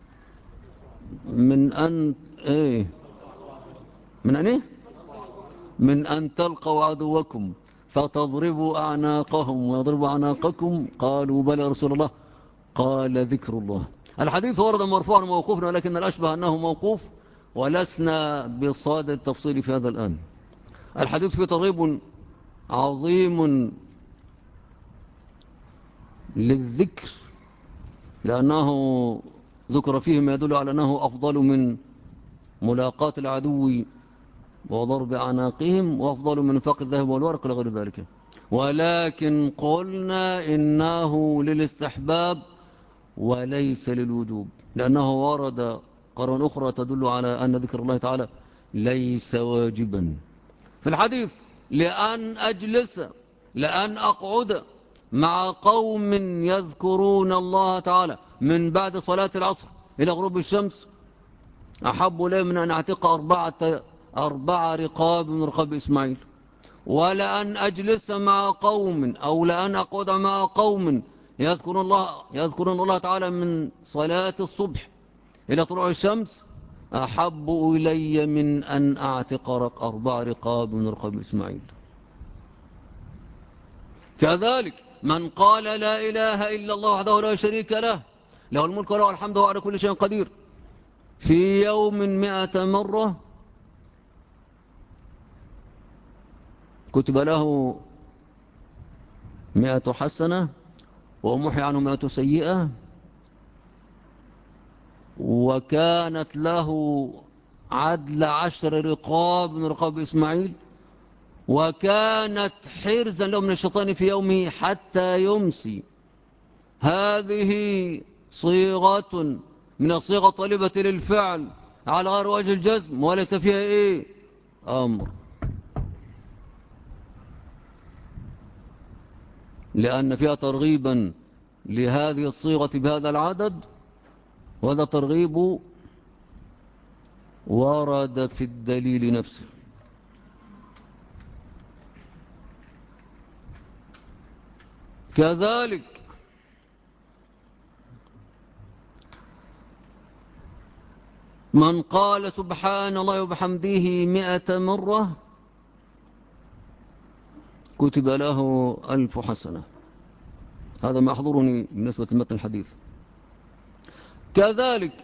من أن إيه من أن إيه من أن تلقوا عدوكم فتضربوا أعناقهم ويضربوا أعناقكم. قالوا بلى رسول الله، قال ذكر الله. الحديث ورد مرفوعا وموقوفا، ولكن الأشبه أنه موقوف، ولسنا بصاد التفصيل في هذا الآن. الحديث فيه ترغيب عظيم للذكر، لأنه ذكر فيه ما يدل على أنه أفضل من ملاقاة العدو وضرب أعناقهم، وأفضل من انفاق الذهب والورق لغير ذلك. ولكن قلنا إنه للاستحباب وليس للوجوب، لأنه ورد قرن أخرى تدل على أن ذكر الله تعالى ليس واجبا. في الحديث لأن أقعد مع قوم يذكرون الله تعالى من بعد صلاة العصر إلى غروب الشمس أحب لي من أن أعتق 4 رقاب من رقاب إسماعيل. ولأن أجلس مع قوم أو لأن أقعد مع قوم يذكرون الله تعالى من صلاة الصبح إلى طلوع الشمس أحب إلي من أن أعتق 4 رقاب من رقاب إسماعيل. كذلك من قال لا إله إلا الله وحده لا شريك له له الملك وله الحمد وهو على كل شيء قدير في يوم 100 مرة كتب له 100 حسنة ومحي عنه 100 سيئة، وكانت له عدل 10 رقاب من رقاب إسماعيل، وكانت حرزا له من الشيطان في يومه حتى يمسي. هذه صيغة من الصيغة الطالبة للفعل على غير وجه الجزم، وليس فيها إيه أمر، لأن فيها ترغيبا لهذه الصيغة بهذا العدد، وهذا ترغيب ورد في الدليل نفسه. كذلك من قال سبحان الله وبحمده 100 مرة كتب له 1000 حسنة. هذا ما يحضرني بالنسبة لمتن الحديث. كذلك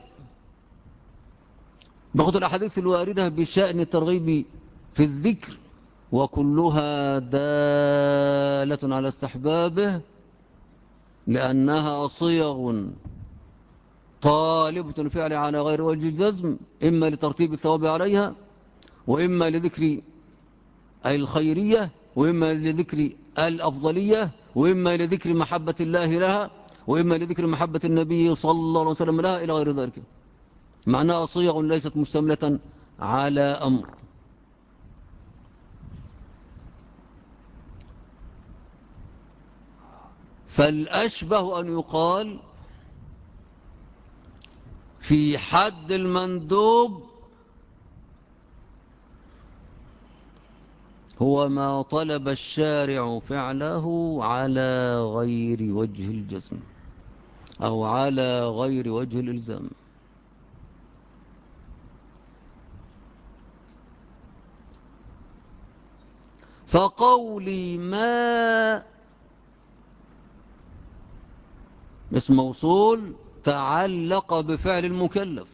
باخذ الأحاديث الواردة بشأن الترغيب في الذكر وكلها دالة على استحبابه، لأنها صيغ طالبة الفعل على غير وجه الجزم، إما لترتيب الثواب عليها، وإما لذكر الخيرية، وإما لذكر الأفضلية، وإما لذكر محبة الله لها، وإما لذكر محبة النبي صلى الله عليه وسلم لها، إلى غير ذلك. معناها صيغ ليست مشتملة على أمر. فالأشبه أن يقال في حد المندوب هو ما طلب الشارع فعله على غير وجه الجزم أو على غير وجه الإلزام. فقولي ما اسم موصول تعلق بفعل المكلف،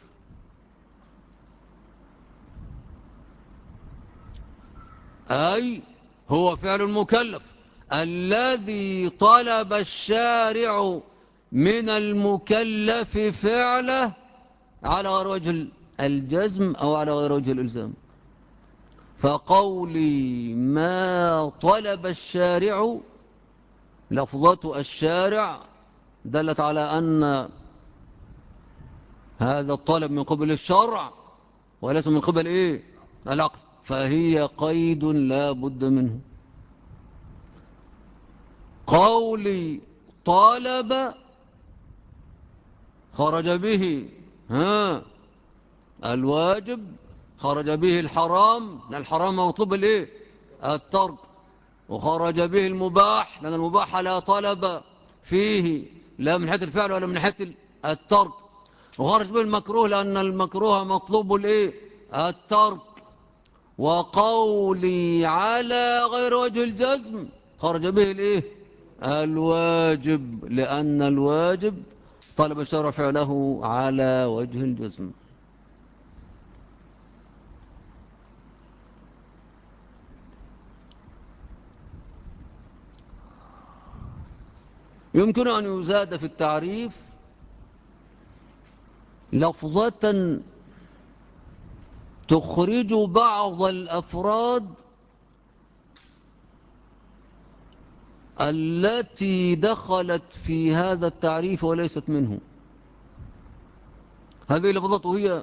أي هو فعل المكلف الذي طلب الشارع من المكلف فعله على غير وجه الجزم أو على غير وجه الإلزام. فقولي ما طلب الشارع، لفظة الشارع دلت على أن هذا الطلب من قبل الشرع وليس من قبل إيه؟ العقل، فهي قيد لا بد منه. قولي طالب خرج به الواجب، خرج به الحرام لأن الحرام مطلوب الإيه؟ الترك، وخرج به المباح لأن المباح لا طلب فيه لا من حيث الفعل ولا من حيث الترك، وخرج به المكروه لأن المكروه مطلوب الإيه؟ الترك. وقولي على غير وجه الجزم خرج به الإيه؟ الواجب، لأن الواجب طلب الشرع فعله على وجه الجزم. يمكن أن يزاد في التعريف لفظة تخرج بعض الأفراد التي دخلت في هذا التعريف وليست منه. هذه لفظته هي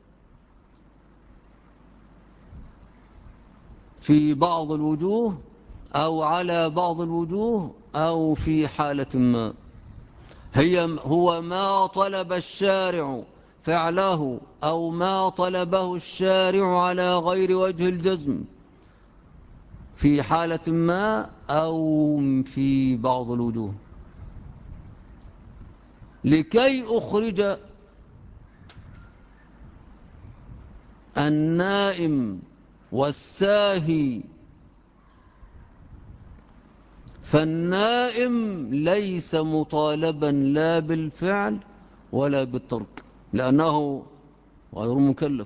في بعض الوجوه أو على بعض الوجوه أو في حالة ما، هو ما طلب الشارع فعله أو ما طلبه الشارع على غير وجه الجزم في حالة ما أو في بعض الوجوه. لكي أخرج النائم والساهي، فالنائم ليس مطالبا لا بالفعل ولا بالترك لأنه غير مكلف،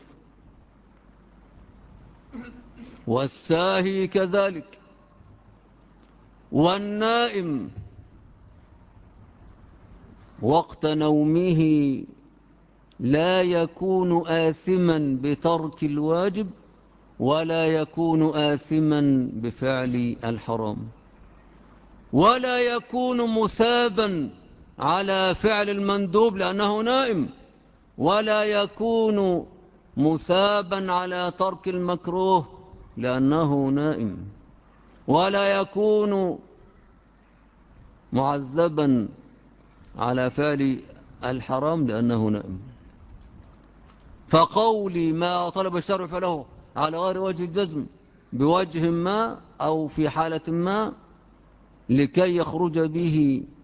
والساهي كذلك. والنائم وقت نومه لا يكون آثما بترك الواجب ولا يكون آثما بفعل الحرام، ولا يكون مثابا على فعل المندوب لأنه نائم، ولا يكون مثابا على ترك المكروه لأنه نائم، ولا يكون معذبا على فعل الحرام لأنه نائم. فقولي ما طلب الشرع فله على غير وجه الجزم بوجه ما أو في حالة ما لكي يخرج به النائم. النائم قبل نومه كان مكلفا،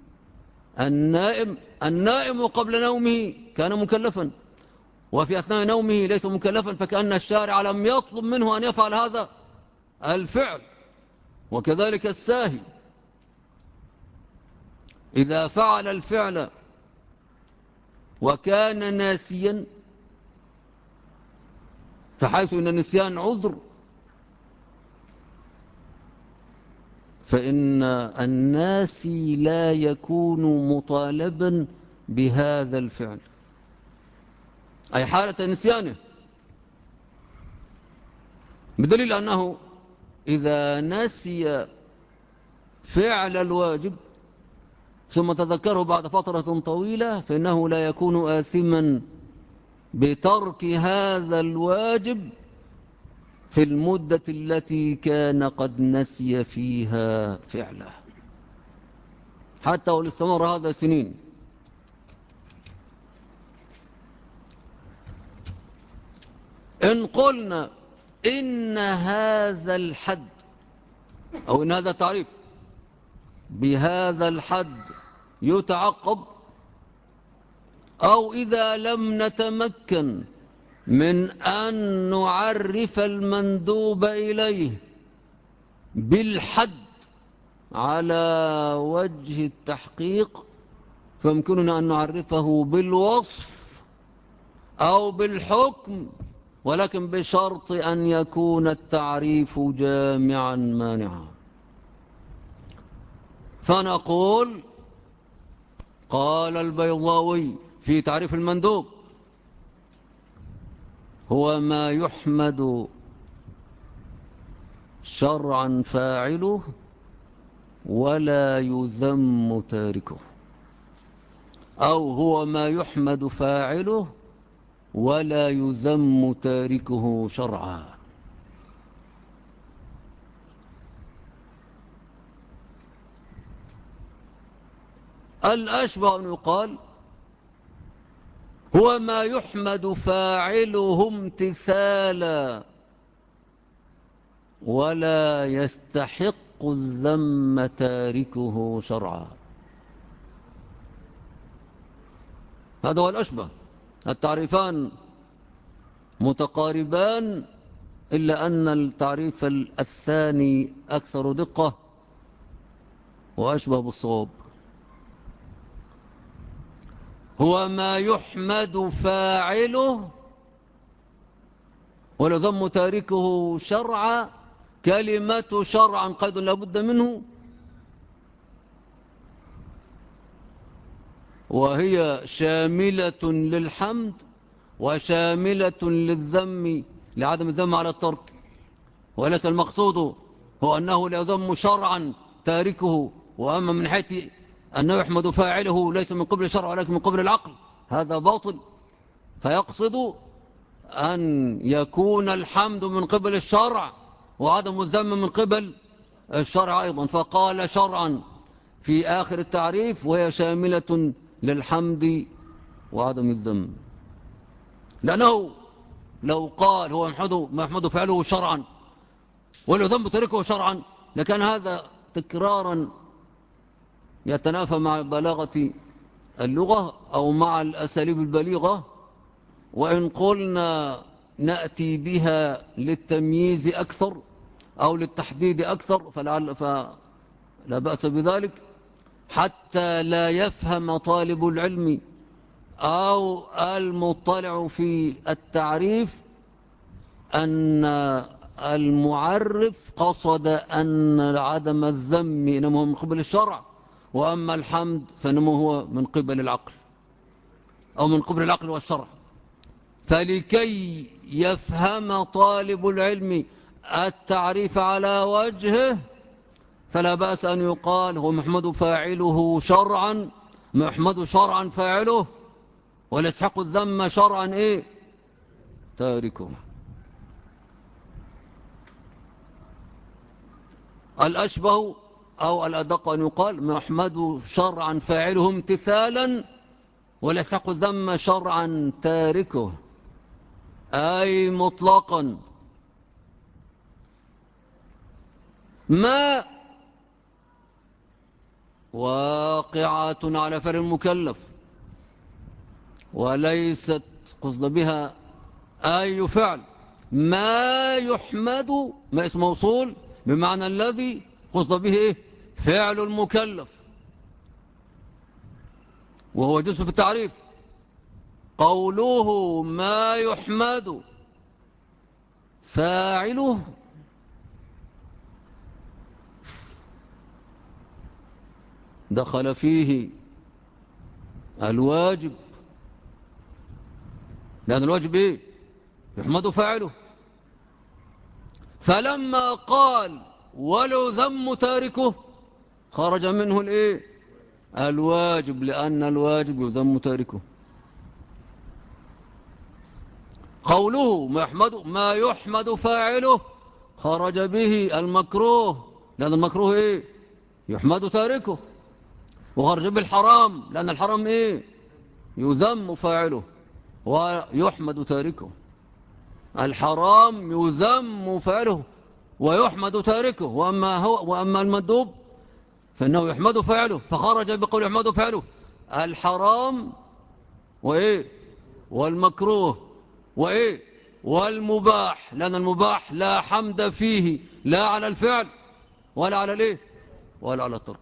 وفي أثناء نومه ليس مكلفا، فكأن الشارع لم يطلب منه أن يفعل هذا الفعل. وكذلك الساهي إذا فعل الفعل وكان ناسيا، فحيث أن النسيان عذر، فإن الناسي لا يكون مطالبا بهذا الفعل، أي حالة نسيانه، بدليل أنه إذا نسي فعل الواجب ثم تذكره بعد فترة طويلة فإنه لا يكون آثما بترك هذا الواجب في المدة التي كان قد نسي فيها فعله، حتى ولو استمر هذا سنين. إن قلنا إن هذا الحد أو إن هذا التعريف بهذا الحد يتعقب، أو إذا لم نتمكن من أن نعرف المندوب إليه بالحد على وجه التحقيق، فيمكننا أن نعرفه بالوصف أو بالحكم، ولكن بشرط أن يكون التعريف جامعا مانعا. فنقول قال البيضاوي في تعريف المندوب: هو ما يحمد شرعا فاعله ولا يذم تاركه، أو هو ما يحمد فاعله ولا يذم تاركه شرعا. الأشبه أن يقال هو ما يحمد فاعله امتثالا ولا يستحق الذم تاركه شرعا. هذا هو الأشبه، التعريفان متقاربان، إلا أن التعريف الثاني أكثر دقة وأشبه بالصواب. هو ما يحمد فاعله ولا يذم تاركه شرعا. كلمة شرعا قيد لابد منه، وهي شاملة للحمد وشاملة للذم لعدم الذم على الترك، وليس المقصود هو أنه لا يذم شرعا تاركه، وأما من حيث أنه يحمد فاعله ليس من قبل الشرع ولكن من قبل العقل، هذا باطل. فيقصد أن يكون الحمد من قبل الشرع وعدم الذم من قبل الشرع أيضا، فقال شرعا في آخر التعريف وهي شاملة للحمد وعدم الذم. لأنه لو قال هو ما يحمد فعله شرعا ولا يذم تركه شرعا لكان هذا تكرارا يتنافى مع بلاغة اللغة أو مع الأساليب البليغة. وإن قلنا نأتي بها للتمييز أكثر أو للتحديد أكثر فلا بأس بذلك، حتى لا يفهم طالب العلم أو المطلع في التعريف أن المعرف قصد أن عدم الذم إنما هو من قبل الشرع، وأما الحمد فإنما هو من قبل العقل أو من قبل العقل والشرع. فلكي يفهم طالب العلم التعريف على وجهه فلا بأس أن يقال هو محمد فاعله شرعا، محمد شرعا فاعله، ولا يسحق الذم شرعا إيه تاركه. الأشبه أو الأدق أن يقال محمد شرعا فاعله امتثالا ولا يسحق الذم شرعا تاركه، أي مطلقا ما واقعة على فعل المكلف وليست قصد بها أي فعل. ما يحمد ما اسم موصول بمعنى الذي قصد به إيه؟ فعل المكلف، وهو جزء في التعريف. قوله ما يحمد فاعله دخل فيه الواجب، لأن الواجب إيه؟ يحمد فاعله. فلما قال ولو ذم تاركه خرج منه الإيه؟ الواجب، لأن الواجب يذم تاركه. قوله ما يحمد فاعله خرج به المكروه، لأن المكروه إيه؟ يحمد تاركه. وخرج به الحرام، لأن الحرام إيه؟ يذم فاعله ويحمد تاركه. الحرام يذم فاعله ويحمد تاركه، وأما المندوب فإنه يحمد فاعله، فخرج بقول يحمد فاعله الحرام وإيه؟ والمكروه وإيه؟ والمباح، لأن المباح لا حمد فيه لا على الفعل ولا على الإيه؟ ولا على الترك.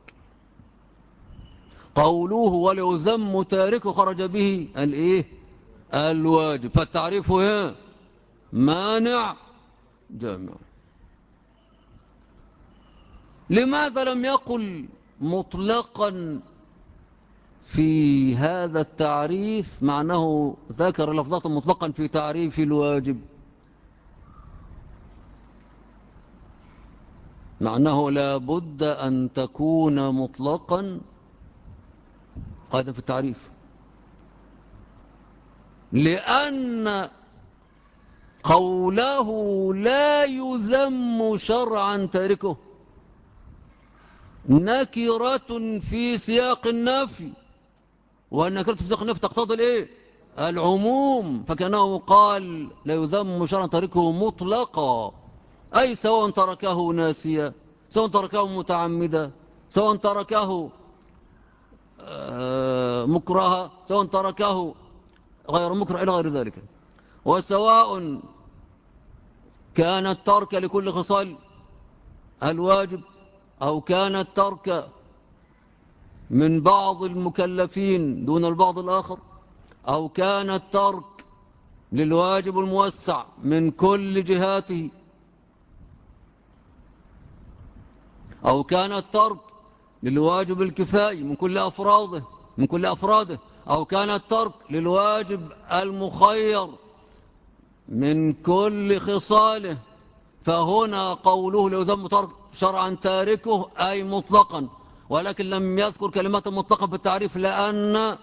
قوله ولو ذم تاركه خرج به الإيه؟ الواجب. فالتعريف هي مانع جامع. لماذا لم يقل مطلقا في هذا التعريف، مع أنه ذكر لفظات مطلقا في تعريف الواجب، مع أنه لا بد أن تكون مطلقا قاعدة في التعريف، لأن قوله لا يذم شرعا تاركه نكرة في سياق النفي، والنكرة في سياق النفي تقتضي الايه؟ العموم. فكأنه قال لا يذم شرعا تاركه مطلقا، أي سواء تركه ناسيا، سواء تركه متعمدا، سواء تركه مكرها، سواء تركه غير مكره إلى غير ذلك. وسواء كان الترك لكل خصال الواجب، أو كان الترك من بعض المكلفين دون البعض الآخر، أو كان الترك للواجب الموسع من كل جهاته، أو كان الترك للواجب الكفائي من كل أفراده، أو كان الترك للواجب المخير من كل خصاله. فهنا قوله لو ذم ترك شرعا تاركه أي مطلقا، ولكن لم يذكر كلمات مطلقا في التعريف، لأن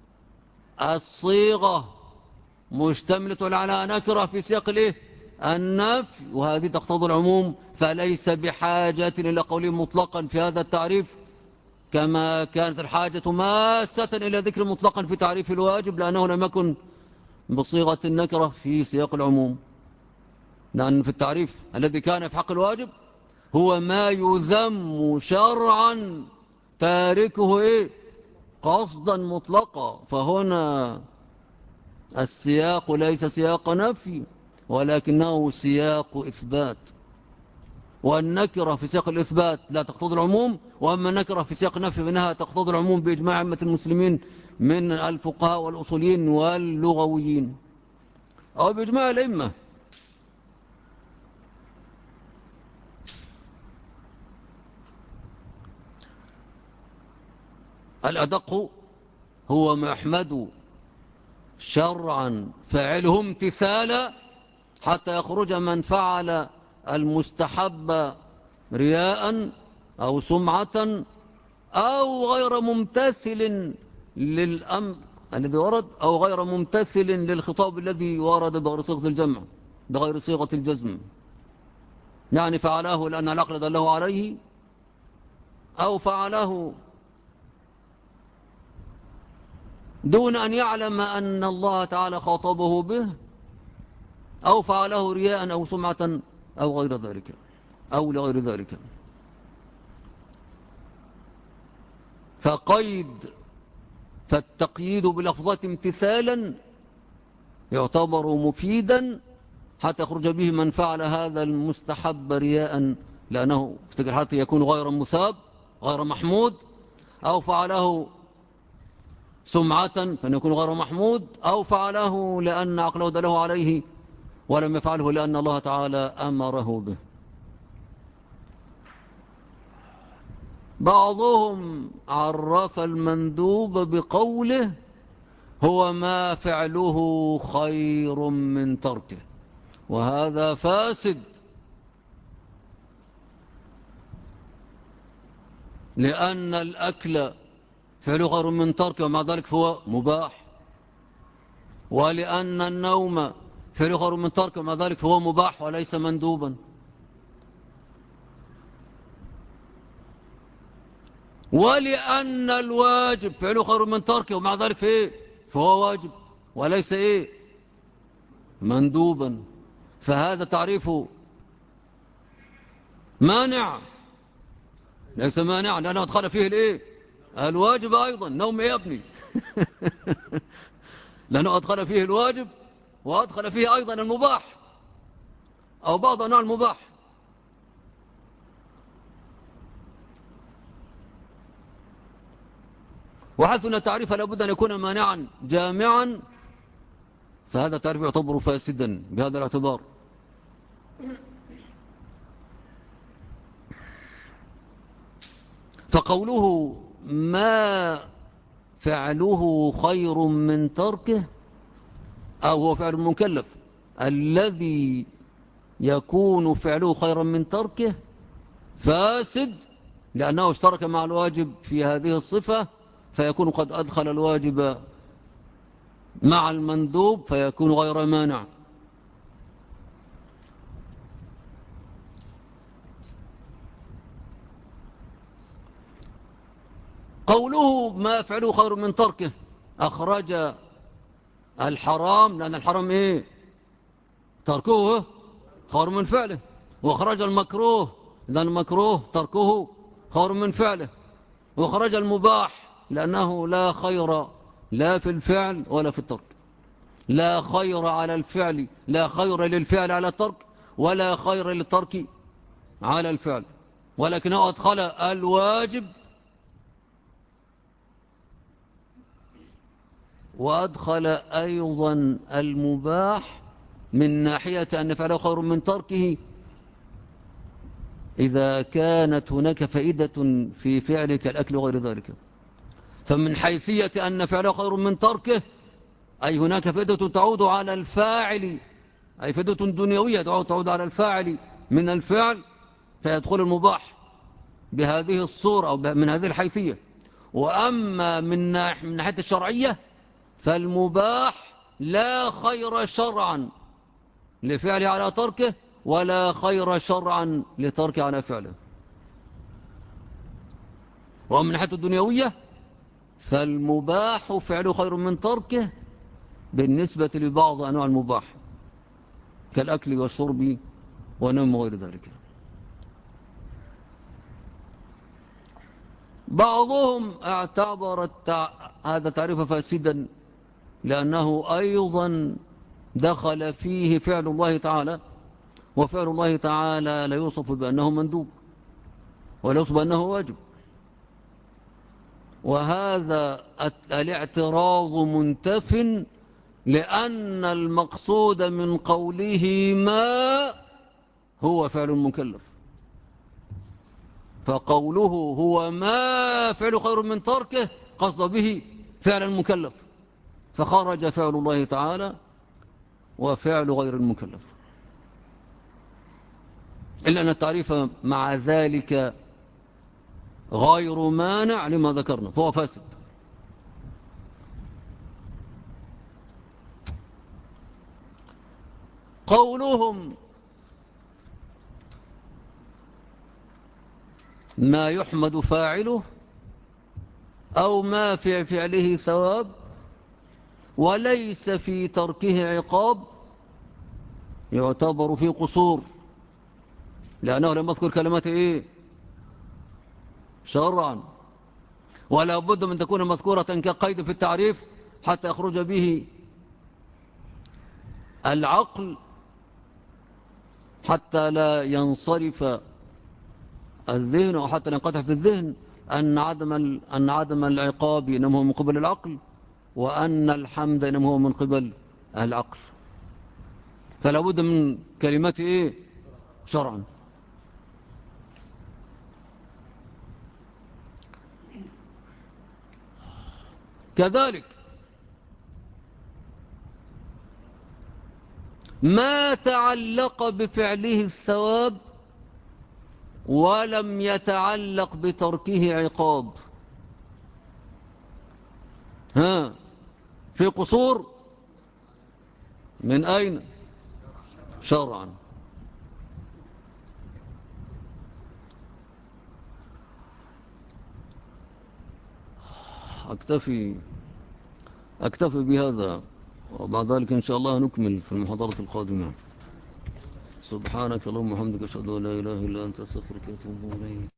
الصيغة مشتملة على نكرة في سياق الايه؟ النفي، وهذه تقتضي العموم، فليس بحاجة إلى قوله مطلقا في هذا التعريف، كما كانت الحاجة ماسة إلى ذكر مطلقا في تعريف الواجب، لأنه لم يكن بصيغة النكرة في سياق العموم. لأن في التعريف الذي كان في حق الواجب هو ما يذم شرعا تاركه إيه؟ قصدا مطلقا. فهنا السياق ليس سياق نفي، ولكنه سياق إثبات، والنكرة في سياق الإثبات لا تقتضي العموم، وأما النكرة في سياق النفي فإنها تقتضي العموم بإجماع عامة المسلمين من الفقهاء والأصوليين واللغويين، أو بإجماع الأئمة. الأدق هو ما يحمد شرعا فاعله امتثالا، حتى يخرج من فعل المستحب رياء أو سمعة أو غير ممتثل للأمر الذي ورد، أو غير ممتثل للخطاب الذي ورد بغير صيغة الجمع، بغير صيغة الجزم، يعني فعله لأن العقل دله عليه، أو فعله دون أن يعلم أن الله تعالى خاطبه به، أو فعله رياء أو سمعة أو غير ذلك، أو لغير ذلك. فالتقييد بلفظات امتثالا يعتبر مفيدا حتى يخرج به من فعل هذا المستحب رياء، لأنه افتكر حتى يكون غير مثاب غير محمود، أو فعله سمعة فإن يكون غير محمود، أو فعله لأن عقله دله عليه ولم يفعله لأن الله تعالى أمره به. بعضهم عرف المندوب بقوله هو ما فعله خير من تركه، وهذا فاسد، لأن الأكل فعله خير من تركه ومع ذلك فهو مباح، ولأن النوم فعله خير من تركه ومع ذلك فهو مباح وليس مندوبا، ولأن الواجب فعله خير من تركه ومع ذلك فهو واجب وليس مندوبا. فهذا تعريف مانع، ليس مانع، لأنه أدخل فيه الواجب أيضا. نوم يا ابني لأنه أدخل فيه الواجب وأدخل فيه أيضا المباح أو بعض أنواع المباح. وحيث أن التعريف لابد أن يكون مانعا جامعا، فهذا التعريف يعتبر فاسدا بهذا الاعتبار. فقوله ما فعله خير من تركه، أو هو فعل مكلف الذي يكون فعله خيرا من تركه، فاسد، لأنه اشترك مع الواجب في هذه الصفة، فيكون قد أدخل الواجب مع المندوب فيكون غير مانع. قوله ما فعله خير من تركه أخرج الحرام، لأن الحرام تركه خير من فعله، وأخرج المكروه لأن المكروه تركه خير من فعله، وأخرج المباح لأنه لا خير لا في الفعل ولا في الترك، لا خير على الفعل، لا خير للفعل على الترك، ولا خير للترك على الفعل، ولكنه أدخل الواجب وأدخل أيضا المباح من ناحية أن فعله خير من تركه إذا كانت هناك فائدة في فعلك الأكل وغير ذلك. فمن حيثية أن فعله خير من تركه أي هناك فائدة تعود على الفاعل، أي فائدة دنيوية تعود على الفاعل من الفعل، فيدخل المباح بهذه الصورة أو من هذه الحيثية. وأما من ناحية الشرعية فالمباح لا خير شرعا لفعله على تركه، ولا خير شرعا لتركه على فعله. ومن ناحية الدنيوية فالمباح فعله خير من تركه بالنسبة لبعض أنواع المباح كالأكل والشرب ونوم وغير ذلك. بعضهم اعتبر هذا تعريف فاسدا لأنه أيضا دخل فيه فعل الله تعالى، وفعل الله تعالى لا يوصف بأنه مندوب ولا يوصف بأنه واجب، وهذا الاعتراض منتف، لأن المقصود من قوله ما هو فعل مكلف، فقوله هو ما فعل خير من تركه قصد به فعل المكلف، فخرج فعل الله تعالى وفعل غير المكلف، إلا أن التعريف مع ذلك غير مانع لما ذكرنا، فهو فاسد. قولهم ما يحمد فاعله أو ما في فعله ثواب وليس في تركه عقاب، يعتبر فيه قصور، لأنه لم يذكر كلمات شرعا، ولا بد من تكون مذكورة كقيد في التعريف حتى يخرج به العقل حتى لا ينصرف الذهن أو حتى لا ينقطع في الذهن أن عدم العقاب إنما هو من قبل العقل، وأن الحمد إنما هو من قبل العقل. فلا بد من كلمات إيه؟ شرعا. كذلك ما تعلق بفعله الثواب ولم يتعلق بتركه عقاب. ها، في قصور من أين؟ شرعا. أكتفي بهذا، وبعد ذلك إن شاء الله نكمل في المحاضرة القادمة. سبحانك اللهم وبحمدك أشهد أن لا إله إلا أنت أستغفرك وأتوب إليك.